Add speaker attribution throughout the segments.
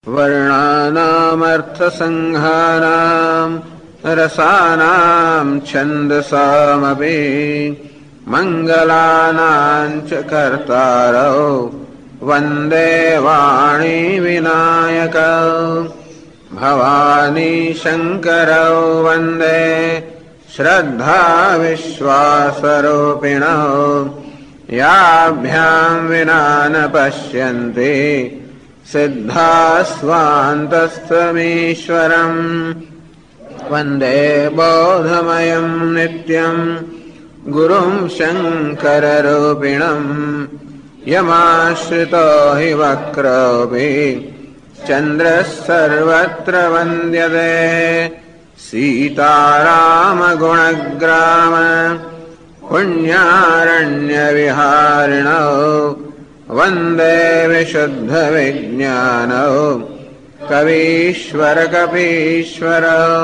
Speaker 1: वर्णानामर्थसङ्घानाम् रसानाम् छन्दसामपि मङ्गलानाम् च कर्तारौ वन्दे वाणी विनायकौ भवानी शङ्करौ वन्दे श्रद्धा विश्वासरूपिणौ याभ्याम् विना न पश्यन्ति सिद्धास्वान्तस्थमीश्वरम् वन्दे बोधमयम् नित्यम् गुरुम् शङ्कररूपिणम् यमाश्रितो हि वक्रोऽपि चन्द्रः सर्वत्र वन्द्यते सीतारामगुणग्राम पुण्यारण्यविहारिणौ वन्दे विशुद्धविज्ञानौ कवीश्वरकपीश्वरौ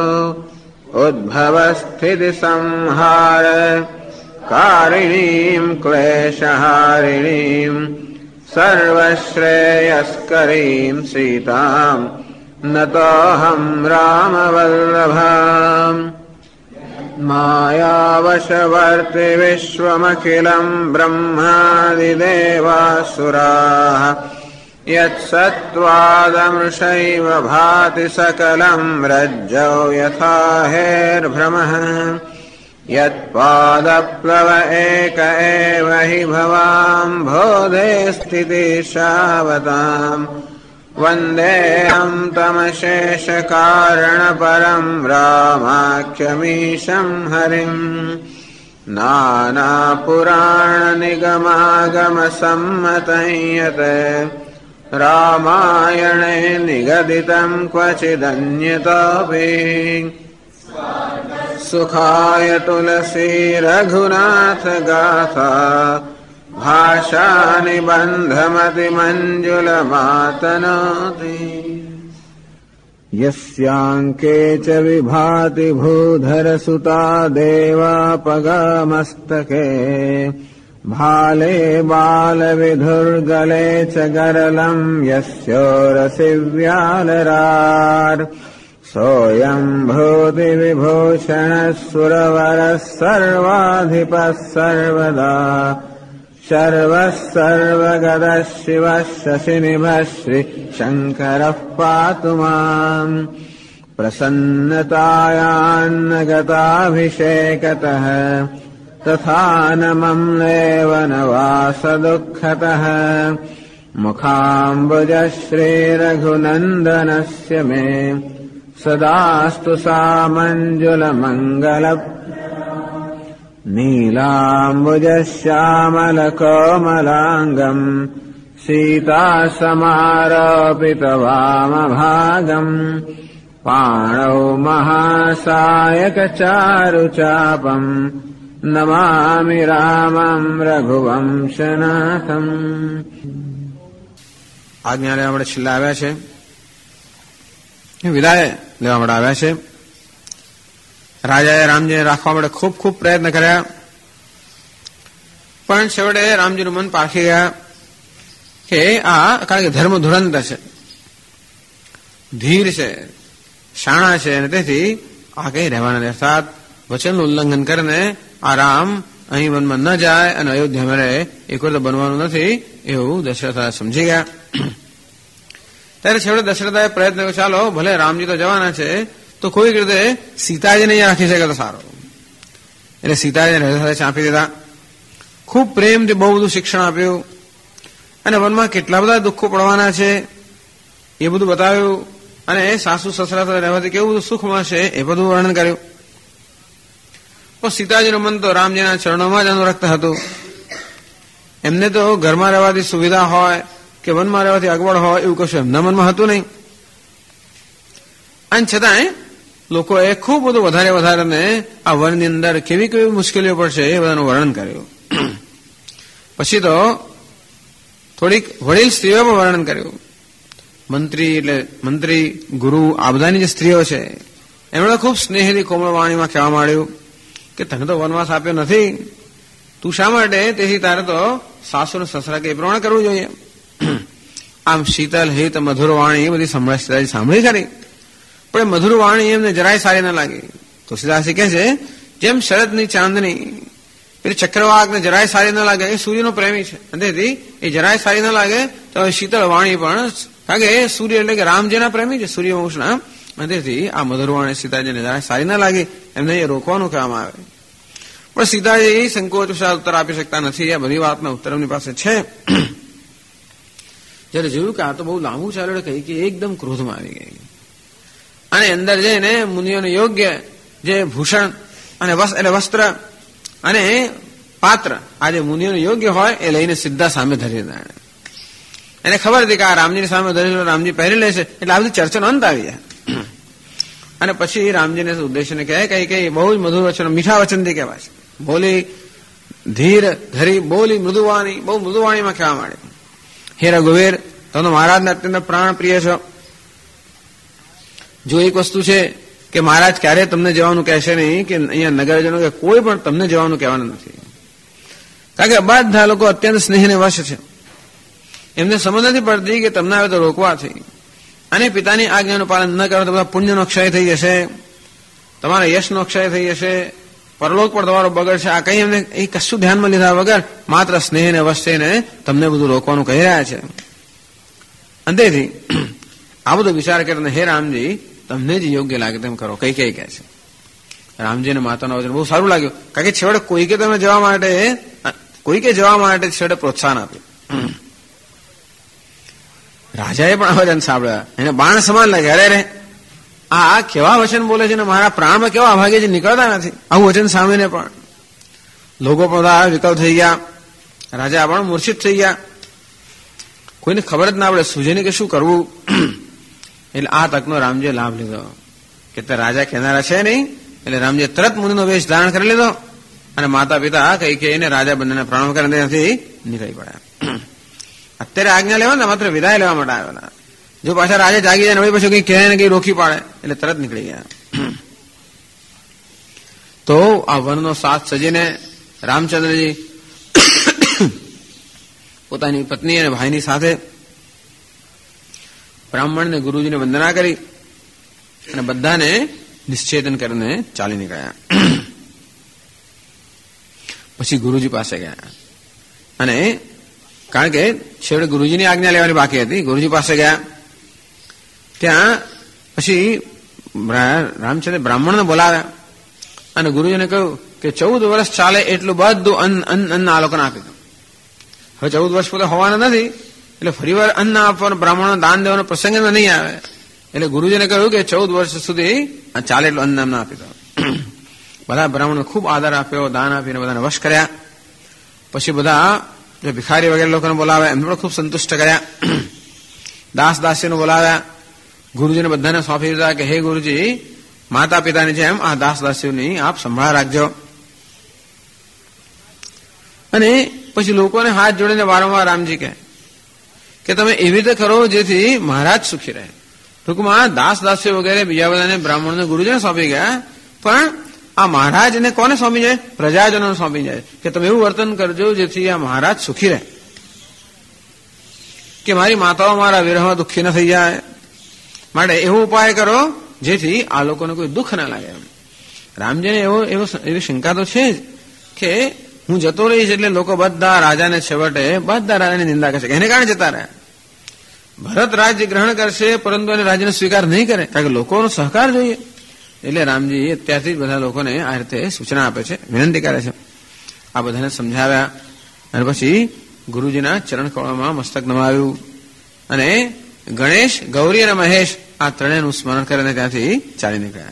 Speaker 1: उद्भवस्थितिसंहार कारिणीम् क्लेशहारिणीम् सर्वश्रेयस्करीम् सीताम् नतोऽहम् रामवल्लभाम् मायावशवर्ति विश्वमखिलम् ब्रह्मादिदेवासुराः यत्सत्त्वादमृषैव भाति सकलम् रज्जौ यथा हेर्भ्रमः यत्पादप्लव एक एव हि भवाम् बोधे स्थितिशावताम् वन्देऽहम् तमशेषकारणपरम् रामाख्यमीशम् हरिम् नानापुराणनिगमागमसम्मतं यत् रामायणे निगदितम् क्वचिदन्यतोऽपि सुखाय तुलसी रघुनाथ गाथा भाषानिबन्धमतिमञ्जुलमातनोति यस्याङ्के च विभाति भूधरसुता देवापगामस्तके भाले बालविधुर्गले च गरलम् यस्योरसि व्यालरार् सोऽयम् भूतिविभूषणः सुरवरः सर्वाधिपः सर्वदा शर्वः सर्वगतः शिवः शशिनिभः श्रीशङ्करः पातु माम् प्रसन्नतायान्नगताभिषेकतः तथा न मम्लेव न वासदुःखतः मुखाम्बुजः श्रीरघुनन्दनस्य मे सदास्तु सामञ्जुलमङ्गल नीलाम्बुजश्यामलकोमलाङ्गम् सीतासमारोपितवामभागम् पाणौ महासायकचारुचापम् नमामि रामम् रघुवंशनाथम्। આજ્ઞા લેવા માટે છેલ્લા આવ્યા છે, વિદાય લેવા માટે આવ્યા છે. રાજાએ રામજીને રાખવા માટે ખૂબ ખૂબ પ્રયત્ન કર્યા, પણ છેવટે રામજીનું મન પારખી ગયા કે આ કારણ કે ધર્મ ધુરંત છે, ધીર છે, શાણા છે, અને તેથી આ કઈ રહેવાના નથી. અર્થાત વચનનું ઉલ્લંઘન કરીને આ રામ અહીં વનમાં ન જાય અને અયોધ્યામાં રહે, એક વાર તો બનવાનું નથી એવું દશરથ સમજી ગયા. ત્યારે છેવટે દશરથાએ પ્રયત્ન કર્યો, ચાલો ભલે રામજી તો જવાના છે તો કોઈક રીતે સીતાજીને અહીંયા રાખી શકે તો સારો. એટલે સીતાજીને સાથે ચાંપી દીધા. ખૂબ પ્રેમથી બહુ બધું શિક્ષણ આપ્યું અને વનમાં કેટલા બધા દુઃખો પડવાના છે એ બધું બતાવ્યું, અને સાસુ સસરા સાથે રહેવાથી કેવું બધું સુખ મળશે એ બધું વર્ણન કર્યું. પણ સીતાજીનું મન તો રામજીના ચરણોમાં જ અનુરક્ત હતું. એમને તો ઘરમાં રહેવાથી સુવિધા હોય કે વનમાં રહેવાથી અગવડ હોય એવું કશું એમના મનમાં હતું નહીં. અને છતાંય લોકોએ ખૂબ બધું વધારે વધારે આ વનની અંદર કેવી કેવી મુશ્કેલીઓ પડશે એ બધાનું વર્ણન કર્યું. પછી તો થોડીક વડીલ સ્ત્રીઓ પણ વર્ણન કર્યું. મંત્રી એટલે મંત્રી, ગુરુ, આ બધાની જે સ્ત્રીઓ છે એમણે ખૂબ સ્નેહથી કોમળ વાણીમાં કહેવા માંડ્યું કે તને તો વનવાસ આપ્યો નથી, તું શા માટે, તેથી તારે તો સાસુ ને સસરા કે એ પ્રમાણે કરવું જોઈએ. આમ શીતલ હિત મધુર વાણી એ બધી સીતાજી સાંભળી ખરી, પણ મધુર વાણી એમને જરાય સારી ન લાગી. તુલસીદાસજી કહે છે જેમ શરદની ચાંદની પેલી ચક્રવાકને જરાય સારી ન લાગે, એ સૂર્યનો પ્રેમી છે, તેથી એ જરાય સારી ન લાગે તો શીતળ વાણી પણ, કારણ કે એ સૂર્ય એટલે કે રામજીના પ્રેમી છે, સૂર્યવંશના, તેથી આ મધુર વાણી સીતાજીને જરાય સારી ન લાગી, એમને એ રોકવાનું કહેવામાં આવે. પણ સીતાજી સંકોચ વશાત ઉત્તર આપી શકતા નથી. આ બધી વાતના ઉત્તર એમની પાસે છે. જયારે જોયું કે આ તો બહુ લાંબુ ચાલ્યું, કહી કે એકદમ ક્રોધમાં આવી ગઈ અને અંદર જઈને મુનિઓને યોગ્ય જે ભૂષણ અને એટલે વસ્ત્ર અને પાત્ર, આ જે મુનિઓને યોગ્ય હોય એ લઈને સીધા સામે ધરી દીધા. એને ખબર હતી કે આ રામજીની સામે ધરી, રામજી પહેરી લેશે, એટલે આ બધી ચર્ચાનો અંત આવી જાય. અને પછી રામજીને ઉદ્દેશ્યને કહે કે બહુ જ મધુર વચન, મીઠા વચનથી કહેવાય છે. બોલી ધીર ધરી બોલી મૃદુવાણી, બહુ મૃદુવાણીમાં કહેવા માંડે. હે રઘુવીર, તમે મહારાજને અત્યંત પ્રાણ પ્રિય છો. જો એક વસ્તુ છે કે મહારાજ ક્યારે તમને જવાનું કહેશે નહીં, કે અહીંયા નગરજનો કે કોઈ પણ તમને જવાનું કહેવાનું નથી, કારણ કે બધા લોકો અત્યંત સ્નેહને વશ છે. એમને સમજ નથી પડતી કે તમને હવે તો રોકવાથી અને પિતાની આજ્ઞાનું પાલન ન કરો તો બધા પુણ્યનો ક્ષય થઈ જશે, તમારા યશનો ક્ષય થઈ જશે, પરલોક પણ તમારો બગડશે. આ કઈ એમને એ કશું ધ્યાનમાં લીધા વગર માત્ર સ્નેહને વશ થઈને તમને બધું રોકવાનું કહી રહ્યા છે. અંતેથી આ બધો વિચાર કરીને હે રામજી, તમને જ યોગ્ય લાગે તેમ કરો, કઈ કહે છે. રામજીને માતાનો વચન બહુ સારું લાગ્યું, કારણ કે છેવટે કોઈકે તમે જવા માટે છેવટે પ્રોત્સાહન આપ્યું. રાજાએ પણ આ વચન સાંભળ્યા, એને બાણ સમાન લાગે. અરે રે, આ કેવા વચન બોલે છે ને મારા પ્રાણમાં કેવા અભાગે છે, નીકળતા નથી. આવું વચન સાંભળીને પણ લોકો બધા વિકલ થઈ ગયા, રાજા પણ મૂર્છિત થઈ ગયા. કોઈને ખબર જ ના પડે સુજેને કે શું કરવું. એટલે આ તકનો રામજીએ લાભ લીધો કે તે રાજા કહેનારા છે નહીં, એટલે રામજીએ તરત મુનિનો વેશ ધારણ કરી લીધો અને માતા પિતા કઈ કે એને રાજા બંનેને પ્રણામ કરીને ત્યાંથી નીકળી પડ્યા. અત્યારે આજ્ઞા લેવા ને માત્ર વિદાય લેવા માટે આવેલા. જો પાછા રાજા જાગી જાય ને પછી કઈ કહે ને કઈ રોકી પાડે એટલે તરત નીકળી ગયા. તો આ વનનો સાથ સજીને રામચંદ્રજી પોતાની પત્ની અને ભાઈની સાથે બ્રાહ્મણને ગુરુજીને વંદના કરી અને બધાને નિશ્ચેતન કરીને ચાલી નીકળ્યા. પછી ગુરુજી પાસે ગયા અને કારણ કે છેવટે ગુરુજીની આજ્ઞા લેવાની બાકી હતી, ગુરુજી પાસે ગયા. ત્યાં પછી રામચંદ્ર બ્રાહ્મણને બોલાવ્યા અને ગુરુજીને કહ્યું કે 14 વર્ષ ચાલે એટલું બધું અન્ન આ લોકોને આપી દો. હવે 14 વર્ષ પોતે હોવાના નથી, એટલે ફરીવાર અન્ન આપવાનો, બ્રાહ્મણો દાન દેવાનો પ્રસંગ નહીં આવે. એટલે ગુરુજીને કહ્યું કે 14 વર્ષ સુધી ચાલે એટલું અન્ન એમને આપી દો. બધા બ્રાહ્મણો ખૂબ આદર આપ્યો, દાન આપીને બધાને વશ કર્યા. પછી બધા જે ભિખારી વગેરે લોકોને બોલાવ્યા, એમને પણ ખૂબ સંતુષ્ટ કર્યા. દાસ દાસીને બોલાવ્યા, ગુરુજીને બધાને સોંપી દીધા કે હે ગુરુજી, માતા પિતાની જેમ આ દાસ દાસીઓની આપ સંભાળ રાખજો. અને પછી લોકોને હાથ જોડીને વારંવાર રામજી કહે કે તમે એવી રીતે કરો જેથી મહારાજ સુખી રહે. ટૂંકમાં દાસ દાસીઓ વગેરે બીજા બધાને બ્રાહ્મણને ગુરુજીને સોંપી ગયા, પણ આ મહારાજને કોને સોંપી જાય? પ્રજાજનોને સોંપી જાય કે તમે એવું વર્તન કરજો જેથી આ મહારાજ સુખી રહે, કે મારી માતાઓ મારા વિરહમાં દુઃખી ન થઈ જાય. માટે એવો ઉપાય કરો જેથી આ લોકોને કોઈ દુઃખ ના લાગે. રામજીને એવી શંકા તો છે જ કે હું જતો રહીશ એટલે લોકો બધા રાજાને છેવટે બધા રાજાની નિંદા કરશે, એને કારણે જતા રહ્યા. ભરત રાજ્ય ગ્રહણ કરશે પરંતુ એને રાજ્યનો સ્વીકાર નહીં કરે, કારણ કે લોકોનો સહકાર જોઈએ. એટલે રામજી અત્યારથી જ બધા લોકોને આ રીતે સૂચના આપે છે, વિનંતી કરે છે. આ બધાને સમજાવ્યા અને પછી ગુરુજીના ચરણ કમળમાં મસ્તક નમાવ્યું અને ગણેશ, ગૌરી અને મહેશ આ ત્રણેયનું સ્મરણ કરીને ત્યાંથી ચાલી નીકળ્યા.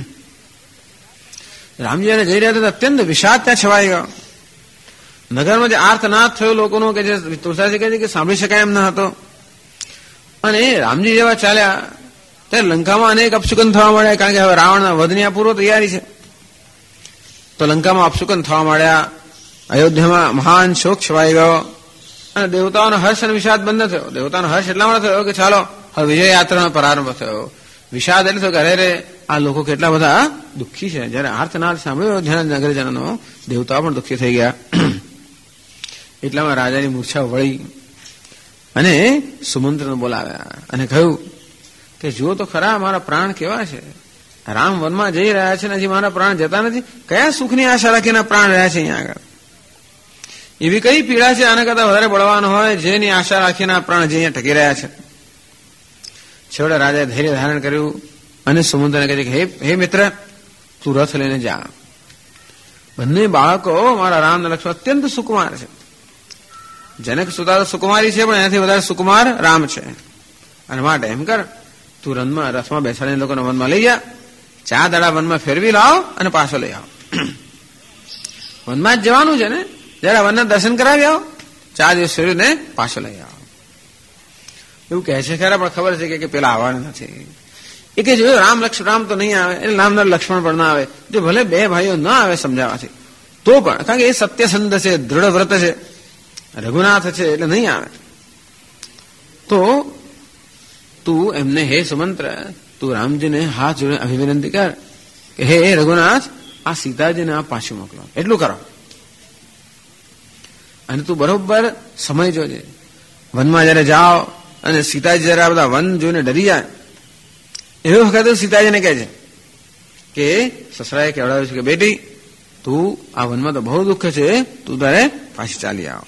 Speaker 1: રામજી જઈ રહ્યા હતા અત્યંત વિષાદ ત્યાં છવાઈ ગયો. નગરમાં જે આર્તનાદ થયો લોકોનો કે જે તુલસીદાસ કહે છે કે સાંભળી શકાય એમ ન હતો. અને રામજી જેવા ચાલ્યા ત્યારે લંકામાં અનેક અપશુકન થવા મળ્યા, કારણ કે હવે રાવણના વધની આ પૂર્વ તૈયારી છે. તો લંકામાં અપશુકન થવા મળ્યા, અયોધ્યામાં મહાન શોક છવાઈ ગયો અને દેવતાઓનો હર્ષ અને વિષાદ બંધ થયો. દેવતાનો હર્ષ એટલા માટે થયો કે ચાલો હવે વિજય યાત્રાનો પ્રારંભ થયો. વિષાદ એટલે થયો કે અરે આ લોકો કેટલા બધા દુઃખી છે. જયારે આર્તનાદ સાંભળ્યો નગરજનોનો, દેવતાઓ પણ દુઃખી થઈ ગયા. એટલામાં રાજાની મૂર્છા વળી અને સુમંત્રને બોલાવ્યા અને કહ્યું કે જુઓ તો ખરા મારા પ્રાણ કેવા છે. રામ વનમાં જઈ રહ્યા છે ને હજી મારા પ્રાણ જતા નથી. કયા સુખની આશા રાખીને પ્રાણ રહ્યા છે અહીંયા આગળ. એવી કઈ પીડા છે આના કરતા વધારે બળવાન હોય જેની આશા રાખીને આ પ્રાણ હજી અહીંયા ટકી રહ્યા છે. છેવટે રાજાએ ધૈર્ય ધારણ કર્યું અને સુમંત્રને કહે છે કે હે મિત્ર, તું રથ લઈને જા. બંને બાળકો મારા રામ અને લક્ષ્મણ અત્યંત સુકુમાર છે. જનક સુતા તો સુકુમારી છે, પણ એનાથી વધારે સુકુમાર રામ છે. અને માટે એમ કર, તું રથમાં બેસાડીને લોકોને વનમાં લઈ જા. 4 દાડા વનમાં ફેરવી લાવ અને પાછો લઈ આવ. વનમાં જ જવાનું છે ને, જરા વનના દર્શન કરાવી આવો, 4 દિવસ ફેરવીને પાછો લઈ આવો. એવું કહે છે ખરા, પણ ખબર છે કે પેલા આવવાના નથી. એ કે જોયું રામ તો નહીં આવે, એટલે નામના લક્ષ્મણ પણ ના આવે. જો ભલે 2 ભાઈઓ ના આવે સમજાવવાથી તો પણ, કારણ કે એ સત્યસંધ છે, દ્રઢ વ્રત છે, રઘુનાથ છે, એટલે નહીં આવે. તો તું એમને હે સુમંત્ર, તું રામજીને હાથ જોડે અભિવિનંતી કર કે હે રઘુનાથ, આ સીતાજીને આ પાછું મોકલો, એટલું કરો. અને તું બરોબર સમય જોજે. વનમાં જયારે જાઓ અને સીતાજી જયારે આ બધા વન જોઈને ડરી જાય, એવી વખતે સીતાજીને કહે છે કે સસરાએ કહેવડાવ્યું છે કે બેટી, તું આ વનમાં તો બહુ દુઃખ છે, તું તારે પાછી ચાલી આવ.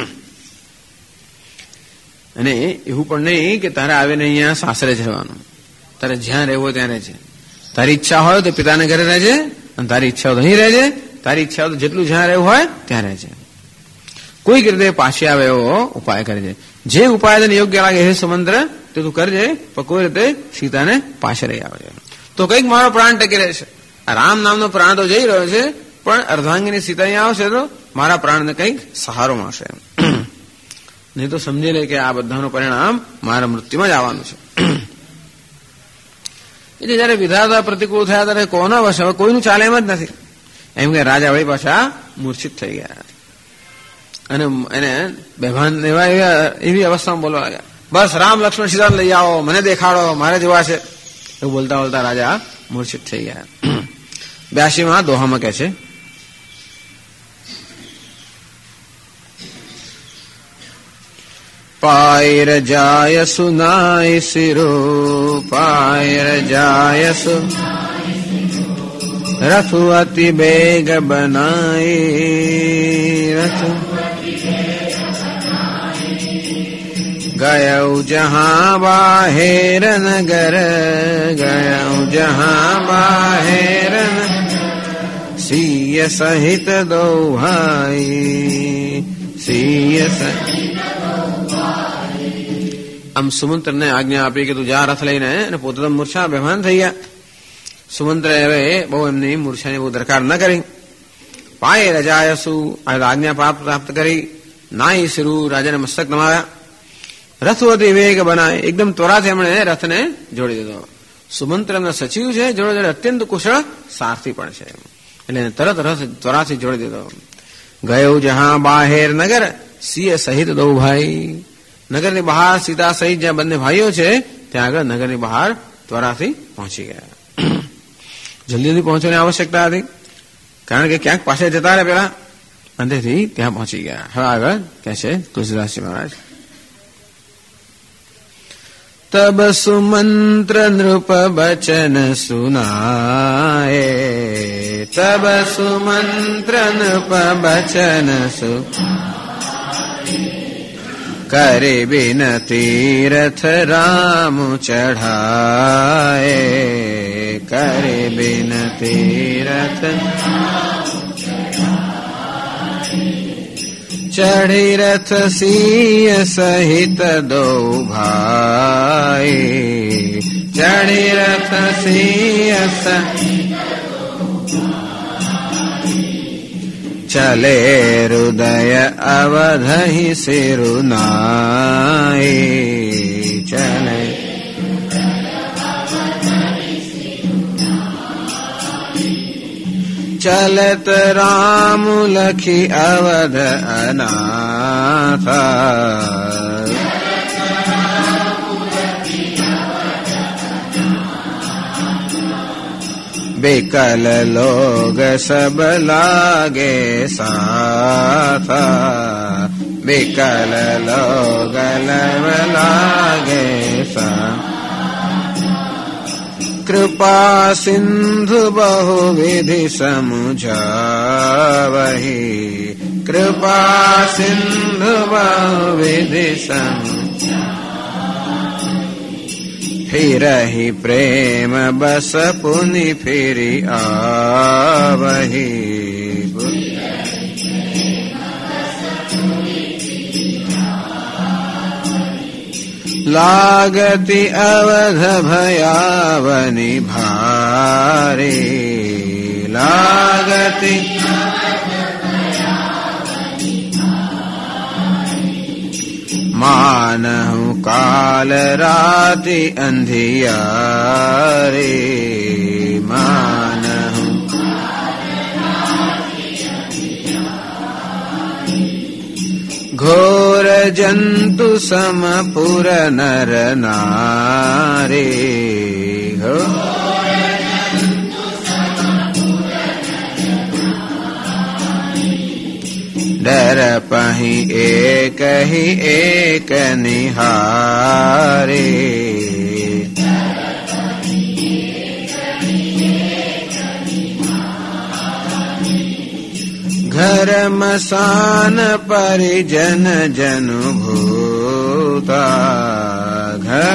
Speaker 1: અને એવું પણ નહીં કે તારે આવીને અહીંયા સાસરે જ રહેવાનું. તારે જ્યાં રહેવું હોય ત્યાં રહેજે. તારી ઈચ્છા હોય તો પિતાને ઘરે રહેજે, અને તારી ઈચ્છા હોય તો અહીં રહેજે. તારી ઈચ્છા હોય તો જેટલું જ્યાં રહેવું હોય ત્યાં રહેજે. કોઈક રીતે પાછી આવે એવો ઉપાય કરજે. જે ઉપાય તને યોગ્ય લાગે હે સુમંત્ર તે તું કરજે, પણ કોઈ રીતે સીતાને પાછળ રહી આવે તો કંઈક મારો પ્રાણ ટકી રહેશે. આ રામ નામનો પ્રાણ તો જઈ રહ્યો છે, પણ અર્ધાંગીની સીતા અહીંયા આવશે તો મારા પ્રાણને કંઈક સહારો મળશે. નહીં તો સમજી લે કે આ બધાનું પરિણામ મારા મૃત્યુમાં જ આવવાનું છે. એટલે જયારે વિધાતા પ્રતિકૂળ થયા ત્યારે કોના વશ, હવે કોઈનું ચાલે એમ જ નથી. એમ કે રાજા વળી પાછા મૂર્છિત થઈ ગયા અને એને બેભાન એવી અવસ્થામાં બોલવા લાગ્યા, બસ રામ લક્ષ્મણ સીતા લઈ આવો, મને દેખાડો, મારે જોવા છે. એવું બોલતા બોલતા રાજા મૂર્છિત થઈ ગયા. 82માં દોહામાં કહે છે, પાયર જાય સુનાય સિરો, પાયર જાય સુ રથુ અતિ બેગ બનાય, રથ ગયઉ જહાં બાહેર નગર, ગયઉ જહાં બાહેર સિય સહિત દો ભાઈ, સિય સહિત. આમ સુમંત્રને આજ્ઞા આપી કે તું જા રથ લઈને, અને પોતે તો મૂર્છા બેભાન થઈ ગયા. સુમંત્રએ હવે બહુ એમની મૂર્છાની બહુ દરકાર ન કરી. પાયે રજાયસુ આજ્ઞા પ્રાપ્ત કરી, નાઈ શિરુ રાજાને મસ્તક નમાવ્યા, રથ અતિ વેગ બનાય, એકદમ ત્વરાથી એમણે રથને જોડી દીધો. સુમંત્ર એમના સચિવ છે, જોડે જોડે અત્યંત કુશળ સારથી પણ છે, એટલે તરત રથ ત્વરાથી જોડી દીધો. ગયો જહાં બાહેર નગર સિંહ સહિત દો ભાઈ, નગરની બહાર સીતા સહિત જ્યાં બંને ભાઈઓ છે ત્યાં આગળ નગરની બહાર ત્વરાથી પહોંચી ગયા. જલ્દીથી પહોંચવાની આવશ્યકતા હતી, કારણ કે ક્યાંક પાસે જતા રહે પેલા, અંતેથી ત્યાં પહોંચી ગયા. હવે આગળ કહે છે તુલસીદાસજી મહારાજ, તબ સુમંત્ર નૃપ બચન સુનાએ, તબ સુમંત્ર નૃપ બચન સુ કરે બિનતી રથ રામ ચઢાએ, કરે બિનતી રથ ચઢી રથ સિંહ સહિત દો ભાઈ, ચઢી રથ સિંહ ચલે હૃદય અવધહિ સિરુનાય, ચલે ચલત રામ લખી અવધ અનાથ, બેકલ લોગ સબ લાગે સાથ, વિકલ લોગલ લાગે સા કૃપા સિંધુ બહુવિધિ સમુજાવહી કૃપા સિંધુ બહુવિધિ ફિરહિ પ્રેમ બસ પુનિ ફિરી આવહી लागति अवध भयावनि भारे लागति मानहु काल राति अंधियारे मानहु घोर जंतु समपुर नर नारे हो डर पहि एक ही एक निहारे घर मसान परिजन जनु भूता घर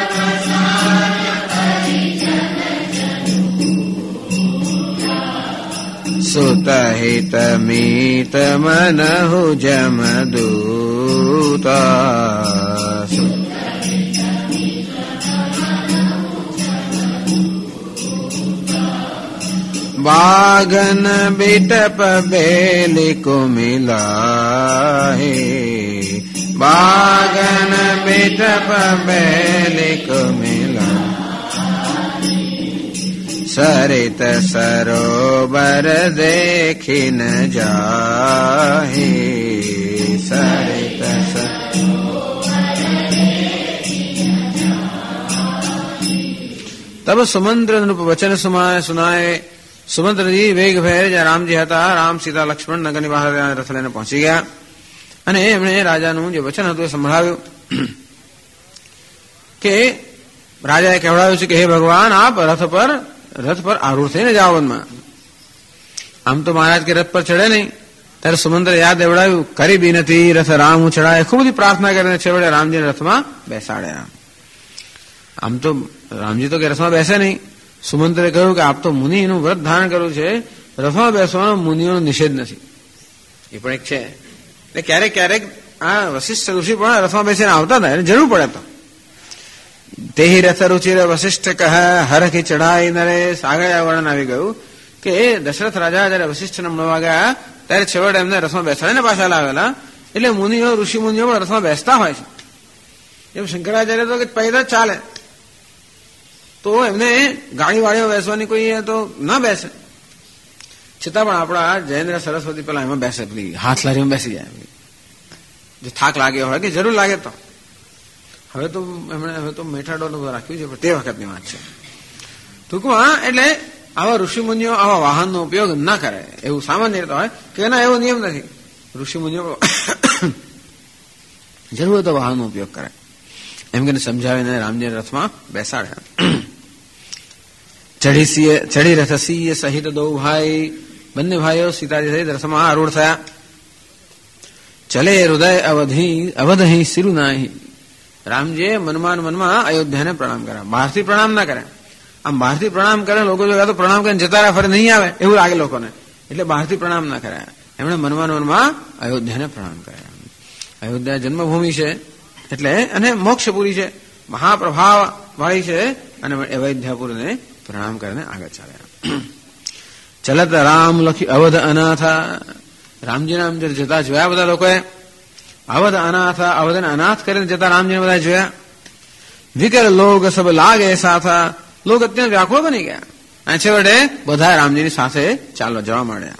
Speaker 1: सुत हित मीत मनहु जमदूता बागन बिटप बेली को मिला है बागन बिटप बेली को मिला सरित सरोवर देखी न जाहे सरित तब सुमंत्र नृप वचन सुनाए सुमंत्र जी વેગ ભેર જ્યાં રામજી હતા રામ સીતા લક્ષ્મણ નગરની બહાર રથ લઈને પહોંચી ગયા અને એમણે રાજાનું જે વચન હતું એ સંભળાવ્યું કે રાજાએ કહેવડાવ્યું છે કે હે ભગવાન આપ રથ પર આરૂઢ થઈને જાઓ વનમાં આમ તો મહારાજ કે રથ પર ચડે નહીં ત્યારે સુમંત્ર યાદ દેવડાવ્યું કરી બી નથી રથ રામ હું ચડાય ખૂબ બધી પ્રાર્થના કરીને છેવટે રામજીને રથમાં બેસાડ્યા આમ તો રામજી તો કે રથમાં બેસે નહીં સુમંત્રે કહ્યું કે આપ તો મુનિનું વ્રત ધારણ કર્યું છે રથમાં બેસવાનો મુનિઓનો નિષેધ નથી એ પણ એક છે એટલે ક્યારેક ક્યારેક આ વશિષ્ઠ ઋષિ પણ રથમાં બેસીને આવતા હતા એને જરૂર પડે તો તેહી રથ રુચિર વશિષ્ઠ કહ હરખી ચઢાઈ નરેશ આગળ વર્ણન આવી ગયું કે દશરથ રાજા જયારે વશિષ્ઠને મળવા ગયા ત્યારે છેવટે એમને રથમાં બેસાડીને પાછા લાવેલા એટલે મુનિઓ ઋષિ મુનિઓ પણ રથમાં બેસતા હોય છે એમ શંકરાચાર્ય તો કે પૈદા ચાલે તો એમને ગાડીવાળીઓ બેસવાની કોઈ તો ના બેસે છતાં પણ આપણા જયેન્દ્ર સરસ્વતી પેલા એમાં બેસે પેલી હાથ લારીમાં બેસી જાય જો થાક લાગ્યો હોય કે જરૂર લાગે તો હવે તો મેઠાડોનું રાખ્યું છે પણ તે વખતની વાત છે ટૂંકમાં એટલે આવા ઋષિમુનિઓ આવા વાહનનો ઉપયોગ ના કરે એવું સામાન્ય રીતે હોય કે એના એવો નિયમ નથી ઋષિમુનિઓ જરૂર હોય તો વાહનનો ઉપયોગ કરે એમ કરીને સમજાવીને રામજી રથમાં બેસાડ્યા ચડી રથ સિંહ સહિત દો ભાઈ બંને ભાઈઓ સીતાજી સહિત રથમાં આરૂઢ થયા ચલે હૃદય અવધહી સિરુનાહી રામજીએ મનમાં અયોધ્યાને પ્રણામ કર્યા બહારથી પ્રણામ ના કર્યા આમ બહારથી પ્રણામ કરે લોકો જો તો પ્રણામ કરીને જતા રહ્યા ફરે નહીં આવે એવું લાગે લોકોને એટલે બહારથી પ્રણામ ના કર્યા એમણે મનમાં અયોધ્યાને પ્રણામ કર્યા અયોધ્યા જન્મભૂમિ છે એટલે અને મોક્ષપુરી છે મહાપ્રભાવ વાળી છે અને અયોધ્યાપુરને પ્રણામ કરીને આગળ ચાલ્યા ચલત રામ લખી અવધ અનાથા રામજીના આમ જતા જોયા બધા લોકોએ અવધ અનાથા અવધને અનાથ કરીને જતા રામજીને બધા જોયા વિકર લોગ સબ લાગે સાથા લોક અત્યંત વ્યાકુળ બની ગયા અને છેવટે બધા રામજીની સાથે ચાલવા જવા માંડ્યા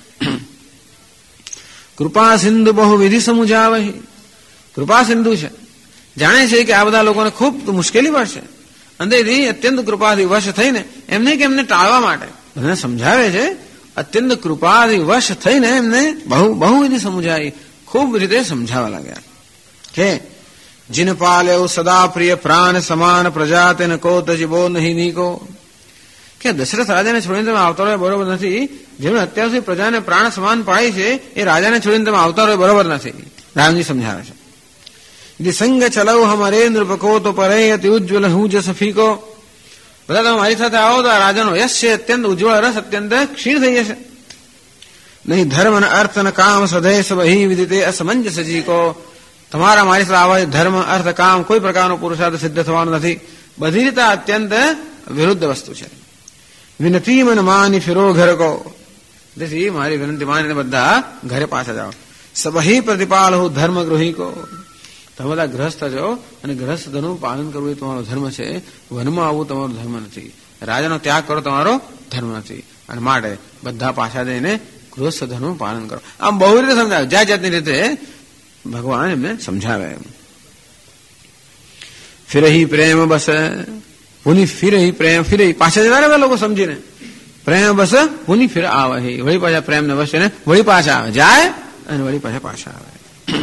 Speaker 1: કૃપા સિંધુ બહુ વિધિ સમુજાવહી કૃપા સિંધુ છે જાણે છે કે આ બધા લોકોને ખૂબ મુશ્કેલી પડશે અંદરથી અત્યંત કૃપાથી વશ થઈને એમને કે એમને ટાળવા માટે બધાને સમજાવે છે અત્યંત કૃપાથી વશ થઈને એમને બહુવિધિ સમજાવી ખૂબ રીતે સમજાવવા લાગ્યા કે જીન પાલ્યો સદા પ્રિય પ્રાણ સમાન પ્રજા તેને કો તજીબો નહીં નીકો, કે દશરથ રાજાને છોડીને તમે આવતા રહો બરોબર નથી. જેમણે અત્યાર સુધી પ્રજાને પ્રાણ સમાન પાડી છે એ રાજાને છોડીને તમે આવતા રહો બરોબર નથી. રામજી સમજાવે છે. સંગ ચલવ હમારે નૃપકો તો પરે અતિ ઉજ્જવલ હું જ સફીકો. બધા તમે મારી સાથે આવો તો આ રાજાનો યશ છે અત્યંત ઉજ્જવળ રસ અત્યંત ક્ષીણ થઈ જશે. નહીં ધર્મ ન અર્થ ન કામ સદય સબહી વિદિતે અસમંજસ જીકો. તમારા મારી સાથે આવા ધર્મ અર્થ કામ કોઈ પ્રકારનો પુરુષાર્થ સિદ્ધ થવાનો નથી. બધી રીતે અત્યંત વિરુદ્ધ વસ્તુ છે. વિનતી મન માની ફિરો ઘર કો. તેથી મારી વિનંતી માનીને બધા ઘરે પાછા જાઓ. સબહી પ્રતિપાલ હું ધર્મ ગૃહી કો. તમે બધા ગ્રહસ્થ છો અને ગ્રહસ્થનું પાલન કરવું એ તમારો ધર્મ છે. વનમાં આવવું તમારો ધર્મ નથી. રાજાનો ત્યાગ કરો તમારો ધર્મ નથી. અને માટે બધા પાછા જઈને ગૃહસ્થ ધર્મનું પાલન કરો. આમ બહુ રીતે સમજાવે, જાત જાતની રીતે ભગવાન એમને સમજાવે. ફિરહી પ્રેમ બસ પુની ફિરહી પ્રેમ ફિરહી પાછા જતા રહ્યા લોકો સમજીને. પ્રેમ બસ પુની ફિર આવે વળી પાછા પ્રેમ ને બસ ને વળી પાછા આવે, જાય અને વળી પાછા આવે.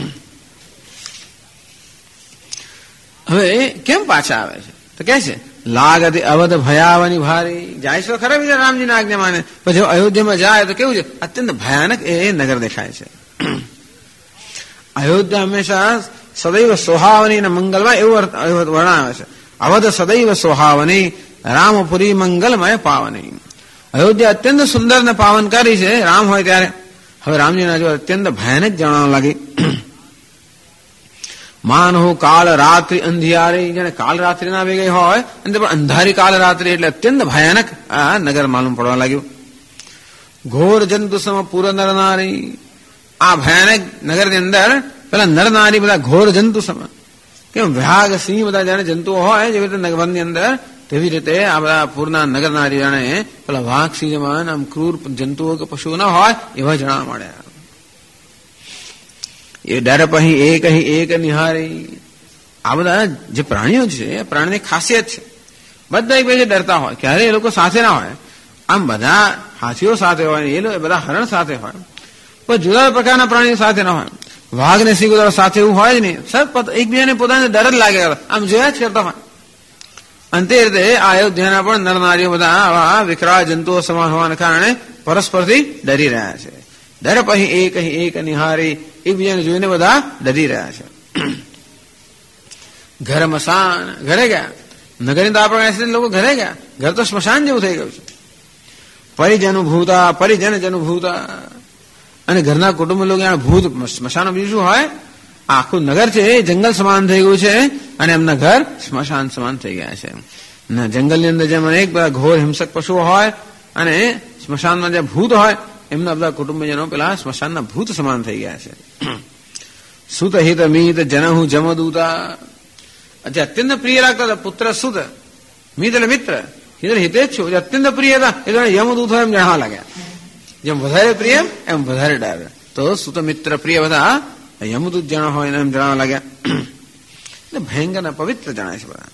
Speaker 1: હવે કેમ પાછા આવે છે તો કે છે લાગતી અવધ ભયાવાની ભારી. જાય છે ખરા બીજા રામજીના આજ્ઞા માને, પછી અયોધ્યામાં જાય તો કેવું છે અત્યંત ભયાનક એ નગર દેખાય છે. અયોધ્યા હંમેશા સદૈવ સોહાવની અને મંગલમય એવું વર્ણવે છે. અવધ સદૈવ સોહાવની રામપુરી મંગલમય પાવની. અયોધ્યા અત્યંત સુંદર ને પાવનકારી છે રામ હોય ત્યારે. હવે રામજીના જો અત્યંત ભયાનક જાણવા લાગી. માનહુ કાળ રાત્રિ અંધિયારી, જેને કાલ રાત્રિ ના આવી ગઈ હોય અને પણ અંધારી કાળ રાત્રિ એટલે અત્યંત ભયાનક આ નગર માલુમ પડવા લાગ્યું. ઘોર જંતુ સમ પૂર નરનારી. આ ભયાનક નગરની અંદર પેલા નરનારી બધા ઘોર જંતુ સમ, કેમ વ્યાઘ સિંહ બધા જાણે જંતુઓ હોય જેવી રીતે વનની અંદર, તેવી રીતે આ બધા પૂરના નગર નારી જાણે પેલા વાઘ સિંહ જેવા આમ ક્રૂર જંતુઓ કે પશુઓ ના હોય એવા જાણવા મળ્યા. એ ડર પછી એક નિહારી. આ બધા જે પ્રાણીઓ છે પ્રાણીની ખાસિયત છે, બધા એકબીજા ડરતા હોય. ક્યારે એ લોકો સાથે ના હોય. આમ બધા હાથીઓ સાથે હોય, એ બધા હરણ સાથે હોય, પણ જુદા પ્રકારના પ્રાણીઓ સાથે ના હોય. વાઘ ને સિંહ સાથે એવું હોય જ નહીં. સર એકબીજાને પોતાને ડર જ લાગે, આમ જોયા જ કરતા હોય. અંતે રીતે આ અયોધ્યાના પણ નરનારીઓ બધા આવા વિકરાળ જંતુઓ સમાન હોવાના કારણે પરસ્પરથી ડરી રહ્યા છે. ડર પછી એક નિહારી. એકબીજાને જોઈને બધા ડરી રહ્યા છે. ઘર મસાન, ઘરે ગયા. નગરની તો આપણે લોકો ઘરે ગયા, ઘર તો સ્મશાન જેવું થઈ ગયું છે. પરિજન જનુભૂતા. અને ઘરના કુટુંબ લોકો ભૂત સ્મશાન બીજું શું હોય, આખું નગર છે એ જંગલ સમાન થઈ ગયું છે અને એમના ઘર સ્મશાન સમાન થઈ ગયા છે. જંગલની અંદર જેમ અનેક બધા ઘોર હિંસક પશુઓ હોય અને સ્મશાનમાં જે ભૂત હોય એમના બધા કુટુંબીજનો પેલા સ્મશાનના ભૂત સમાન થઈ ગયા છે. સુત હિત મીત જનહુ જમદૂતા. અત્યંત પ્રિય લાગતા હતા પુત્ર સુત, મિત એટલે મિત્ર, હિતેચ્છુ અત્યંત પ્રિય હતા. એ યમદૂત હોય એમ જાણવા લાગ્યા. જેમ વધારે પ્રિય એમ વધારે ડર. તો સુત મિત્ર પ્રિય બધા યમદૂત જણા હોય એમ જણાવવા લાગ્યા. ભયંકર ના પવિત્ર જણાય છે બધા.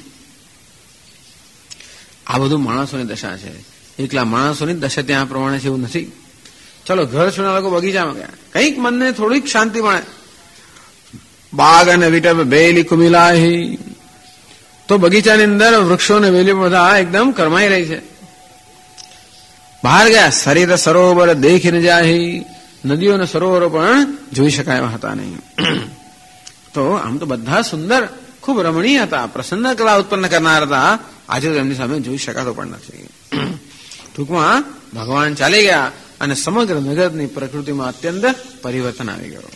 Speaker 1: આ બધું માણસોની દશા છે. એકલા માણસોની દશા ત્યાં પ્રમાણે છે એવું નથી. ચલો ઘર છોડના લોકો બગીચામાં ગયા, કંઈક મનને થોડીક શાંતિ મળે. બાગ અને વિટપ બેલી કુમિલાહી. તો બગીચાની અંદર વૃક્ષો ને વેલી બધા એકદમ કરમાઈ રહી છે. બહાર ગયા, સરિત સરોવર દેખીને જાહી. નદીઓ અને સરોવરો પણ જોઈ શકાય એવા હતા નહીં. તો આમ તો બધા સુંદર ખૂબ રમણીય હતા, પ્રસન્ન કલા ઉત્પન્ન કરનાર હતા. આજે તો એમની સામે જોઈ શકાતો પણ નથી. ટૂંકમાં ભગવાન ચાલી ગયા અને સમગ્ર નગરની પ્રકૃતિમાં અત્યંત પરિવર્તન આવી ગયું.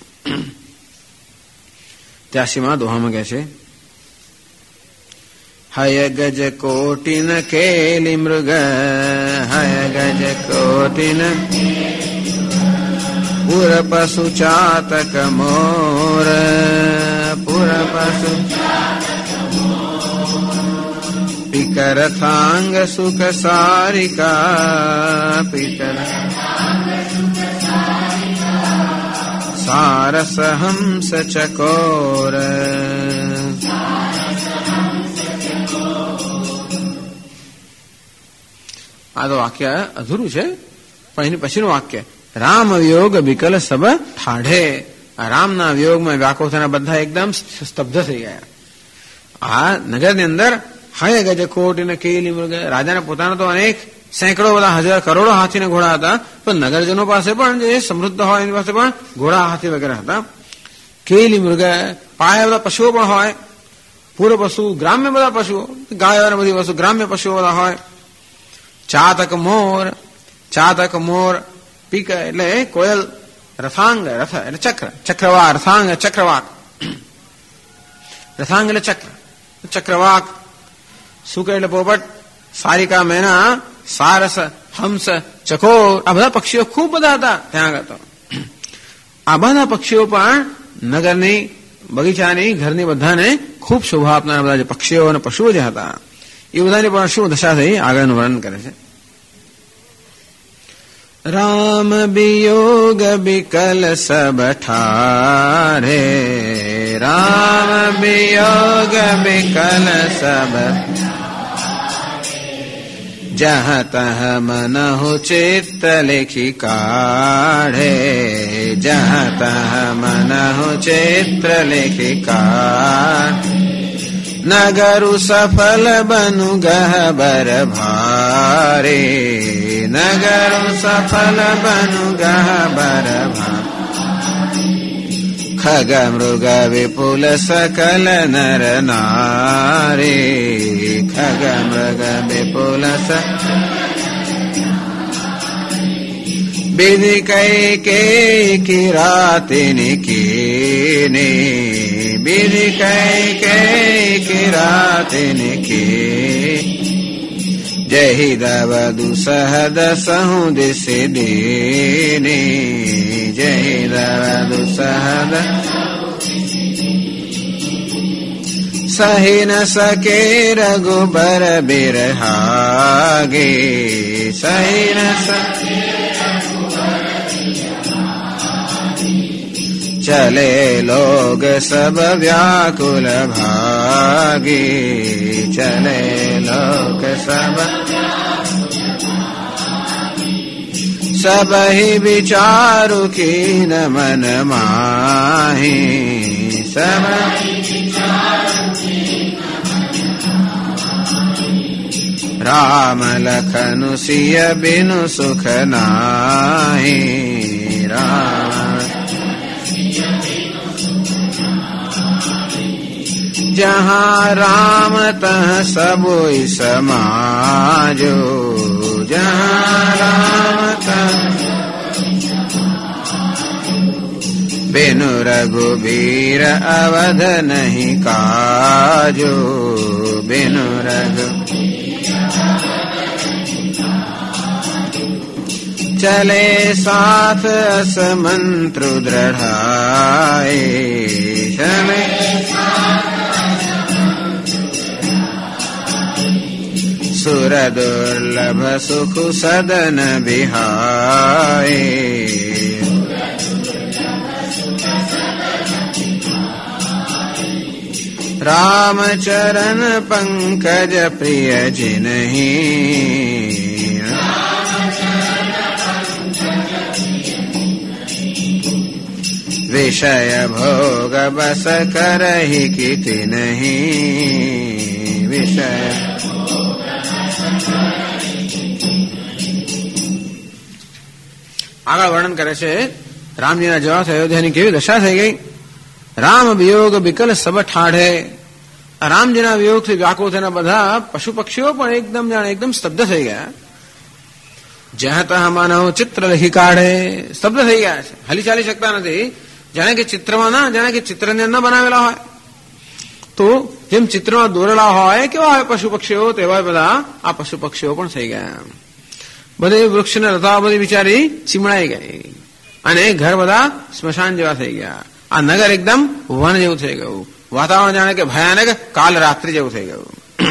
Speaker 1: 83માં દોહામાં કહે છે, હય ગજ કોટિન કેલી મૃગ, હય ગજ કોટિન પુર પશુ ચાતક મોર, પુર પશુ પિકર થાંગ સુખ સારિકા, પિકર સારસ હંસ ચકોર. આ તો વાક્ય અધૂરું છે, પણ એની પછીનું વાક્ય રામ વિયોગ વિકલ સબ ઠાઢે. રામના વિયોગમાં વ્યાકુળ થઈને બધા એકદમ સ્તબ્ધ થઈ ગયા. આ નગરની અંદર હાય ગજ કોટી ને કેલી મૃગ, રાજાને પોતાના તો અનેક સેંકડો બધા હજાર કરોડો હાથી ને ઘોડા હતા, પણ નગરજનો પાસે પણ જે સમૃદ્ધ હોય એની પાસે પણ ઘોડા હાથી વગેરે હતા. કેલી મૃગ, પાયા બધા પશુઓ પણ હોય, પૂર્વ પશુ, ગ્રામ્ય બધા પશુઓ, ગાયો અને બધી વસ્તુ ગ્રામ્ય પશુઓ બધા હોય. ચાતક મોર પીક એટલે કોયલ, રથાંગ રથ એટલે ચક્ર, ચક્રવાક રથાંગ ચક્રવાક, રથાંગ એટલે ચક્ર, ચક્રવાક, સુક એટલે પોપટ, સારિકા મેના, સારસ, હંસ, ચકોર, આ બધા પક્ષીઓ ખૂબ બધા હતા ત્યાં આગળ. તો આ બધા પક્ષીઓ પણ નગરની, બગીચાની, ઘરની બધાને ખૂબ શોભા આપનારા બધા જે પક્ષીઓ અને પશુઓ જે હતા એ બધાની પણ શું દશા થઈ આગળનું વર્ણન કરે છે. રામ વિયોગ બિકલ સબ ઠારે, રામ વિયોગ બિકલ સબ, જહ તહ મનહુ ચિત્ત લેખી કાઢે, જહ તહ મનહુ ચિત્ર લેખી કાઢ, નગરુ સફલ બનુ ગહબર ભારે, નગરુ સફલ બનુ ગહબર ભારે, ખગ મૃગ વિપુલ સકલ નર નારી, ખગ મૃગ વિપુલ વિધિ કઈ કે કિરાતિની કીની, વિધિ કઈ કે કિરાતિની કી, જય દવદુ સહદ સહુ દિશે દીની, જય દવદુ સહદ સહી ન સકે રઘુબર બિરહાગે, સહી ન સકે ચલે લોગ સબ વ્યાકુલ ભાગે, ચલે લોગ સબ સબહિ વિચારુ કીન મન માહી, સબ રામ લખનુ સિય બિનુ સુખ નાહી, રામ જહાં રામ તહ સબોઈ સમાજો, જહાં રામ તહ बिनु रघुबीर अवध नहीं काजो, बिनु रघु चले साथ अस मंत्रु दृढ़ाए, चले सुर दुर्लभ सुख सदन बिहाए, राम चरण पंकज प्रिय जिनहि, विषय भोग बस करहि किति नहीं, विषय આગળ વર્ણન કરે છે રામજીના જવાથી અયોધ્યાની કેવી દશા થઈ ગઈ. રામ વિયોગ બિકલ સબ ઠાઢે, રામજીના વિયોગથી વ્યાકુળ થઈને બધા પશુ પક્ષીઓ પણ એકદમ જાણે એકદમ સ્તબ્ધ થઈ ગયા. જ્યાં તહ માનવ ચિત્ર લખી કાઢે, સ્તબ્ધ થઈ ગયા છે, હલી ચાલી શકતા નથી, જાણે કે ચિત્રમાં ના, જાણે કે ચિત્રની અંદર બનાવેલા હોય. તો જેમ ચિત્રમાં દોરેલા હોય કેવા હોય પશુ પક્ષીઓ, તેવા બધા આ પશુ પક્ષીઓ પણ થઈ ગયા. બધે વૃક્ષને લતા બધી બિચારી ચીમડાઈ ગઈ અને ઘર બધા સ્મશાન જેવા થઈ ગયા. આ નગર એકદમ વન જેવું થઈ ગયું, વાતાવરણ જાણે કે ભયાનક કાલ રાત્રિ જેવું થઈ ગયું.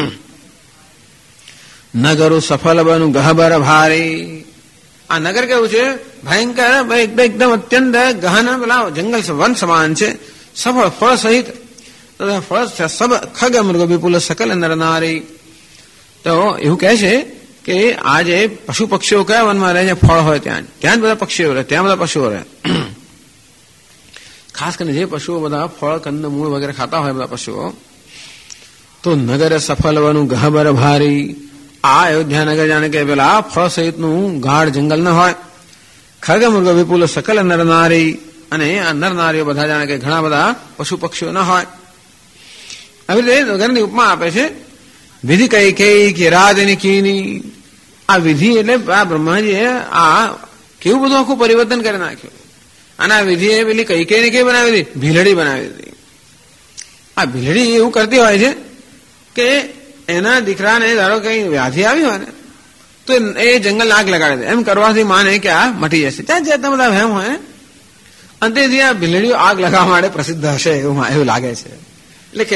Speaker 1: નગરો સફલ બનું ગહબર ભારી, આ નગર કેવું છે ભયંકર, એકદમ અત્યંત ગહન, પેલા જંગલ વન સમાન છે, સફળ ફળ સહિત, ફળ સબ ખગ મૃગ વિપુલ સકલ નર નારી. તો એવું કહે છે કે આ જે પશુ પક્ષીઓ કયા વનમાં રહે છે, ફળ હોય ત્યાં, ત્યાં જ બધા પક્ષીઓ રહે, ત્યાં બધા પશુઓ રહે. ખાસ કરીને જે પશુઓ બધા ફળ કંદ મૂળ વગેરે ખાતા હોય બધા પશુઓ, તો નગર સફળ વનું ગહબર ભારી, આ અયોધ્યા નગર જાણે કે પેલા ફળ સહિતનું ગાઢ જંગલ ન હોય. ખર્ગ મૃગ વિપુલ સકલ નરનારી, અને આ નરનારીઓ બધા જાણે કે ઘણા બધા પશુ પક્ષીઓ ન હોય. આવી રીતે નગરની ઉપમા આપે છે. વિધિ કઈ કઈ કે રાજની કીની, આ વિધિ એટલે આ બ્રહ્માજીએ આ કેવું બધું આખું પરિવર્તન કરી નાખ્યું. અને આ વિધિએ પેલી કઈ કઈ ને કઈ બનાવી દીધી, ભીલડી બનાવી દીધી. આ ભીલડી એવું કરતી હોય છે કે એના દીકરાને ધારો કઈ વ્યાધિ આવી હોય ને તો એ જંગલ આગ લગાડે દે. એમ કરવાથી માને કે આ મટી જશે. ત્યાં જાતના બધા વહેમ હોય. અંતેથી આ ભીલડીઓ આગ લગાવવા માટે પ્રસિદ્ધ હશે એવું લાગે છે. એટલે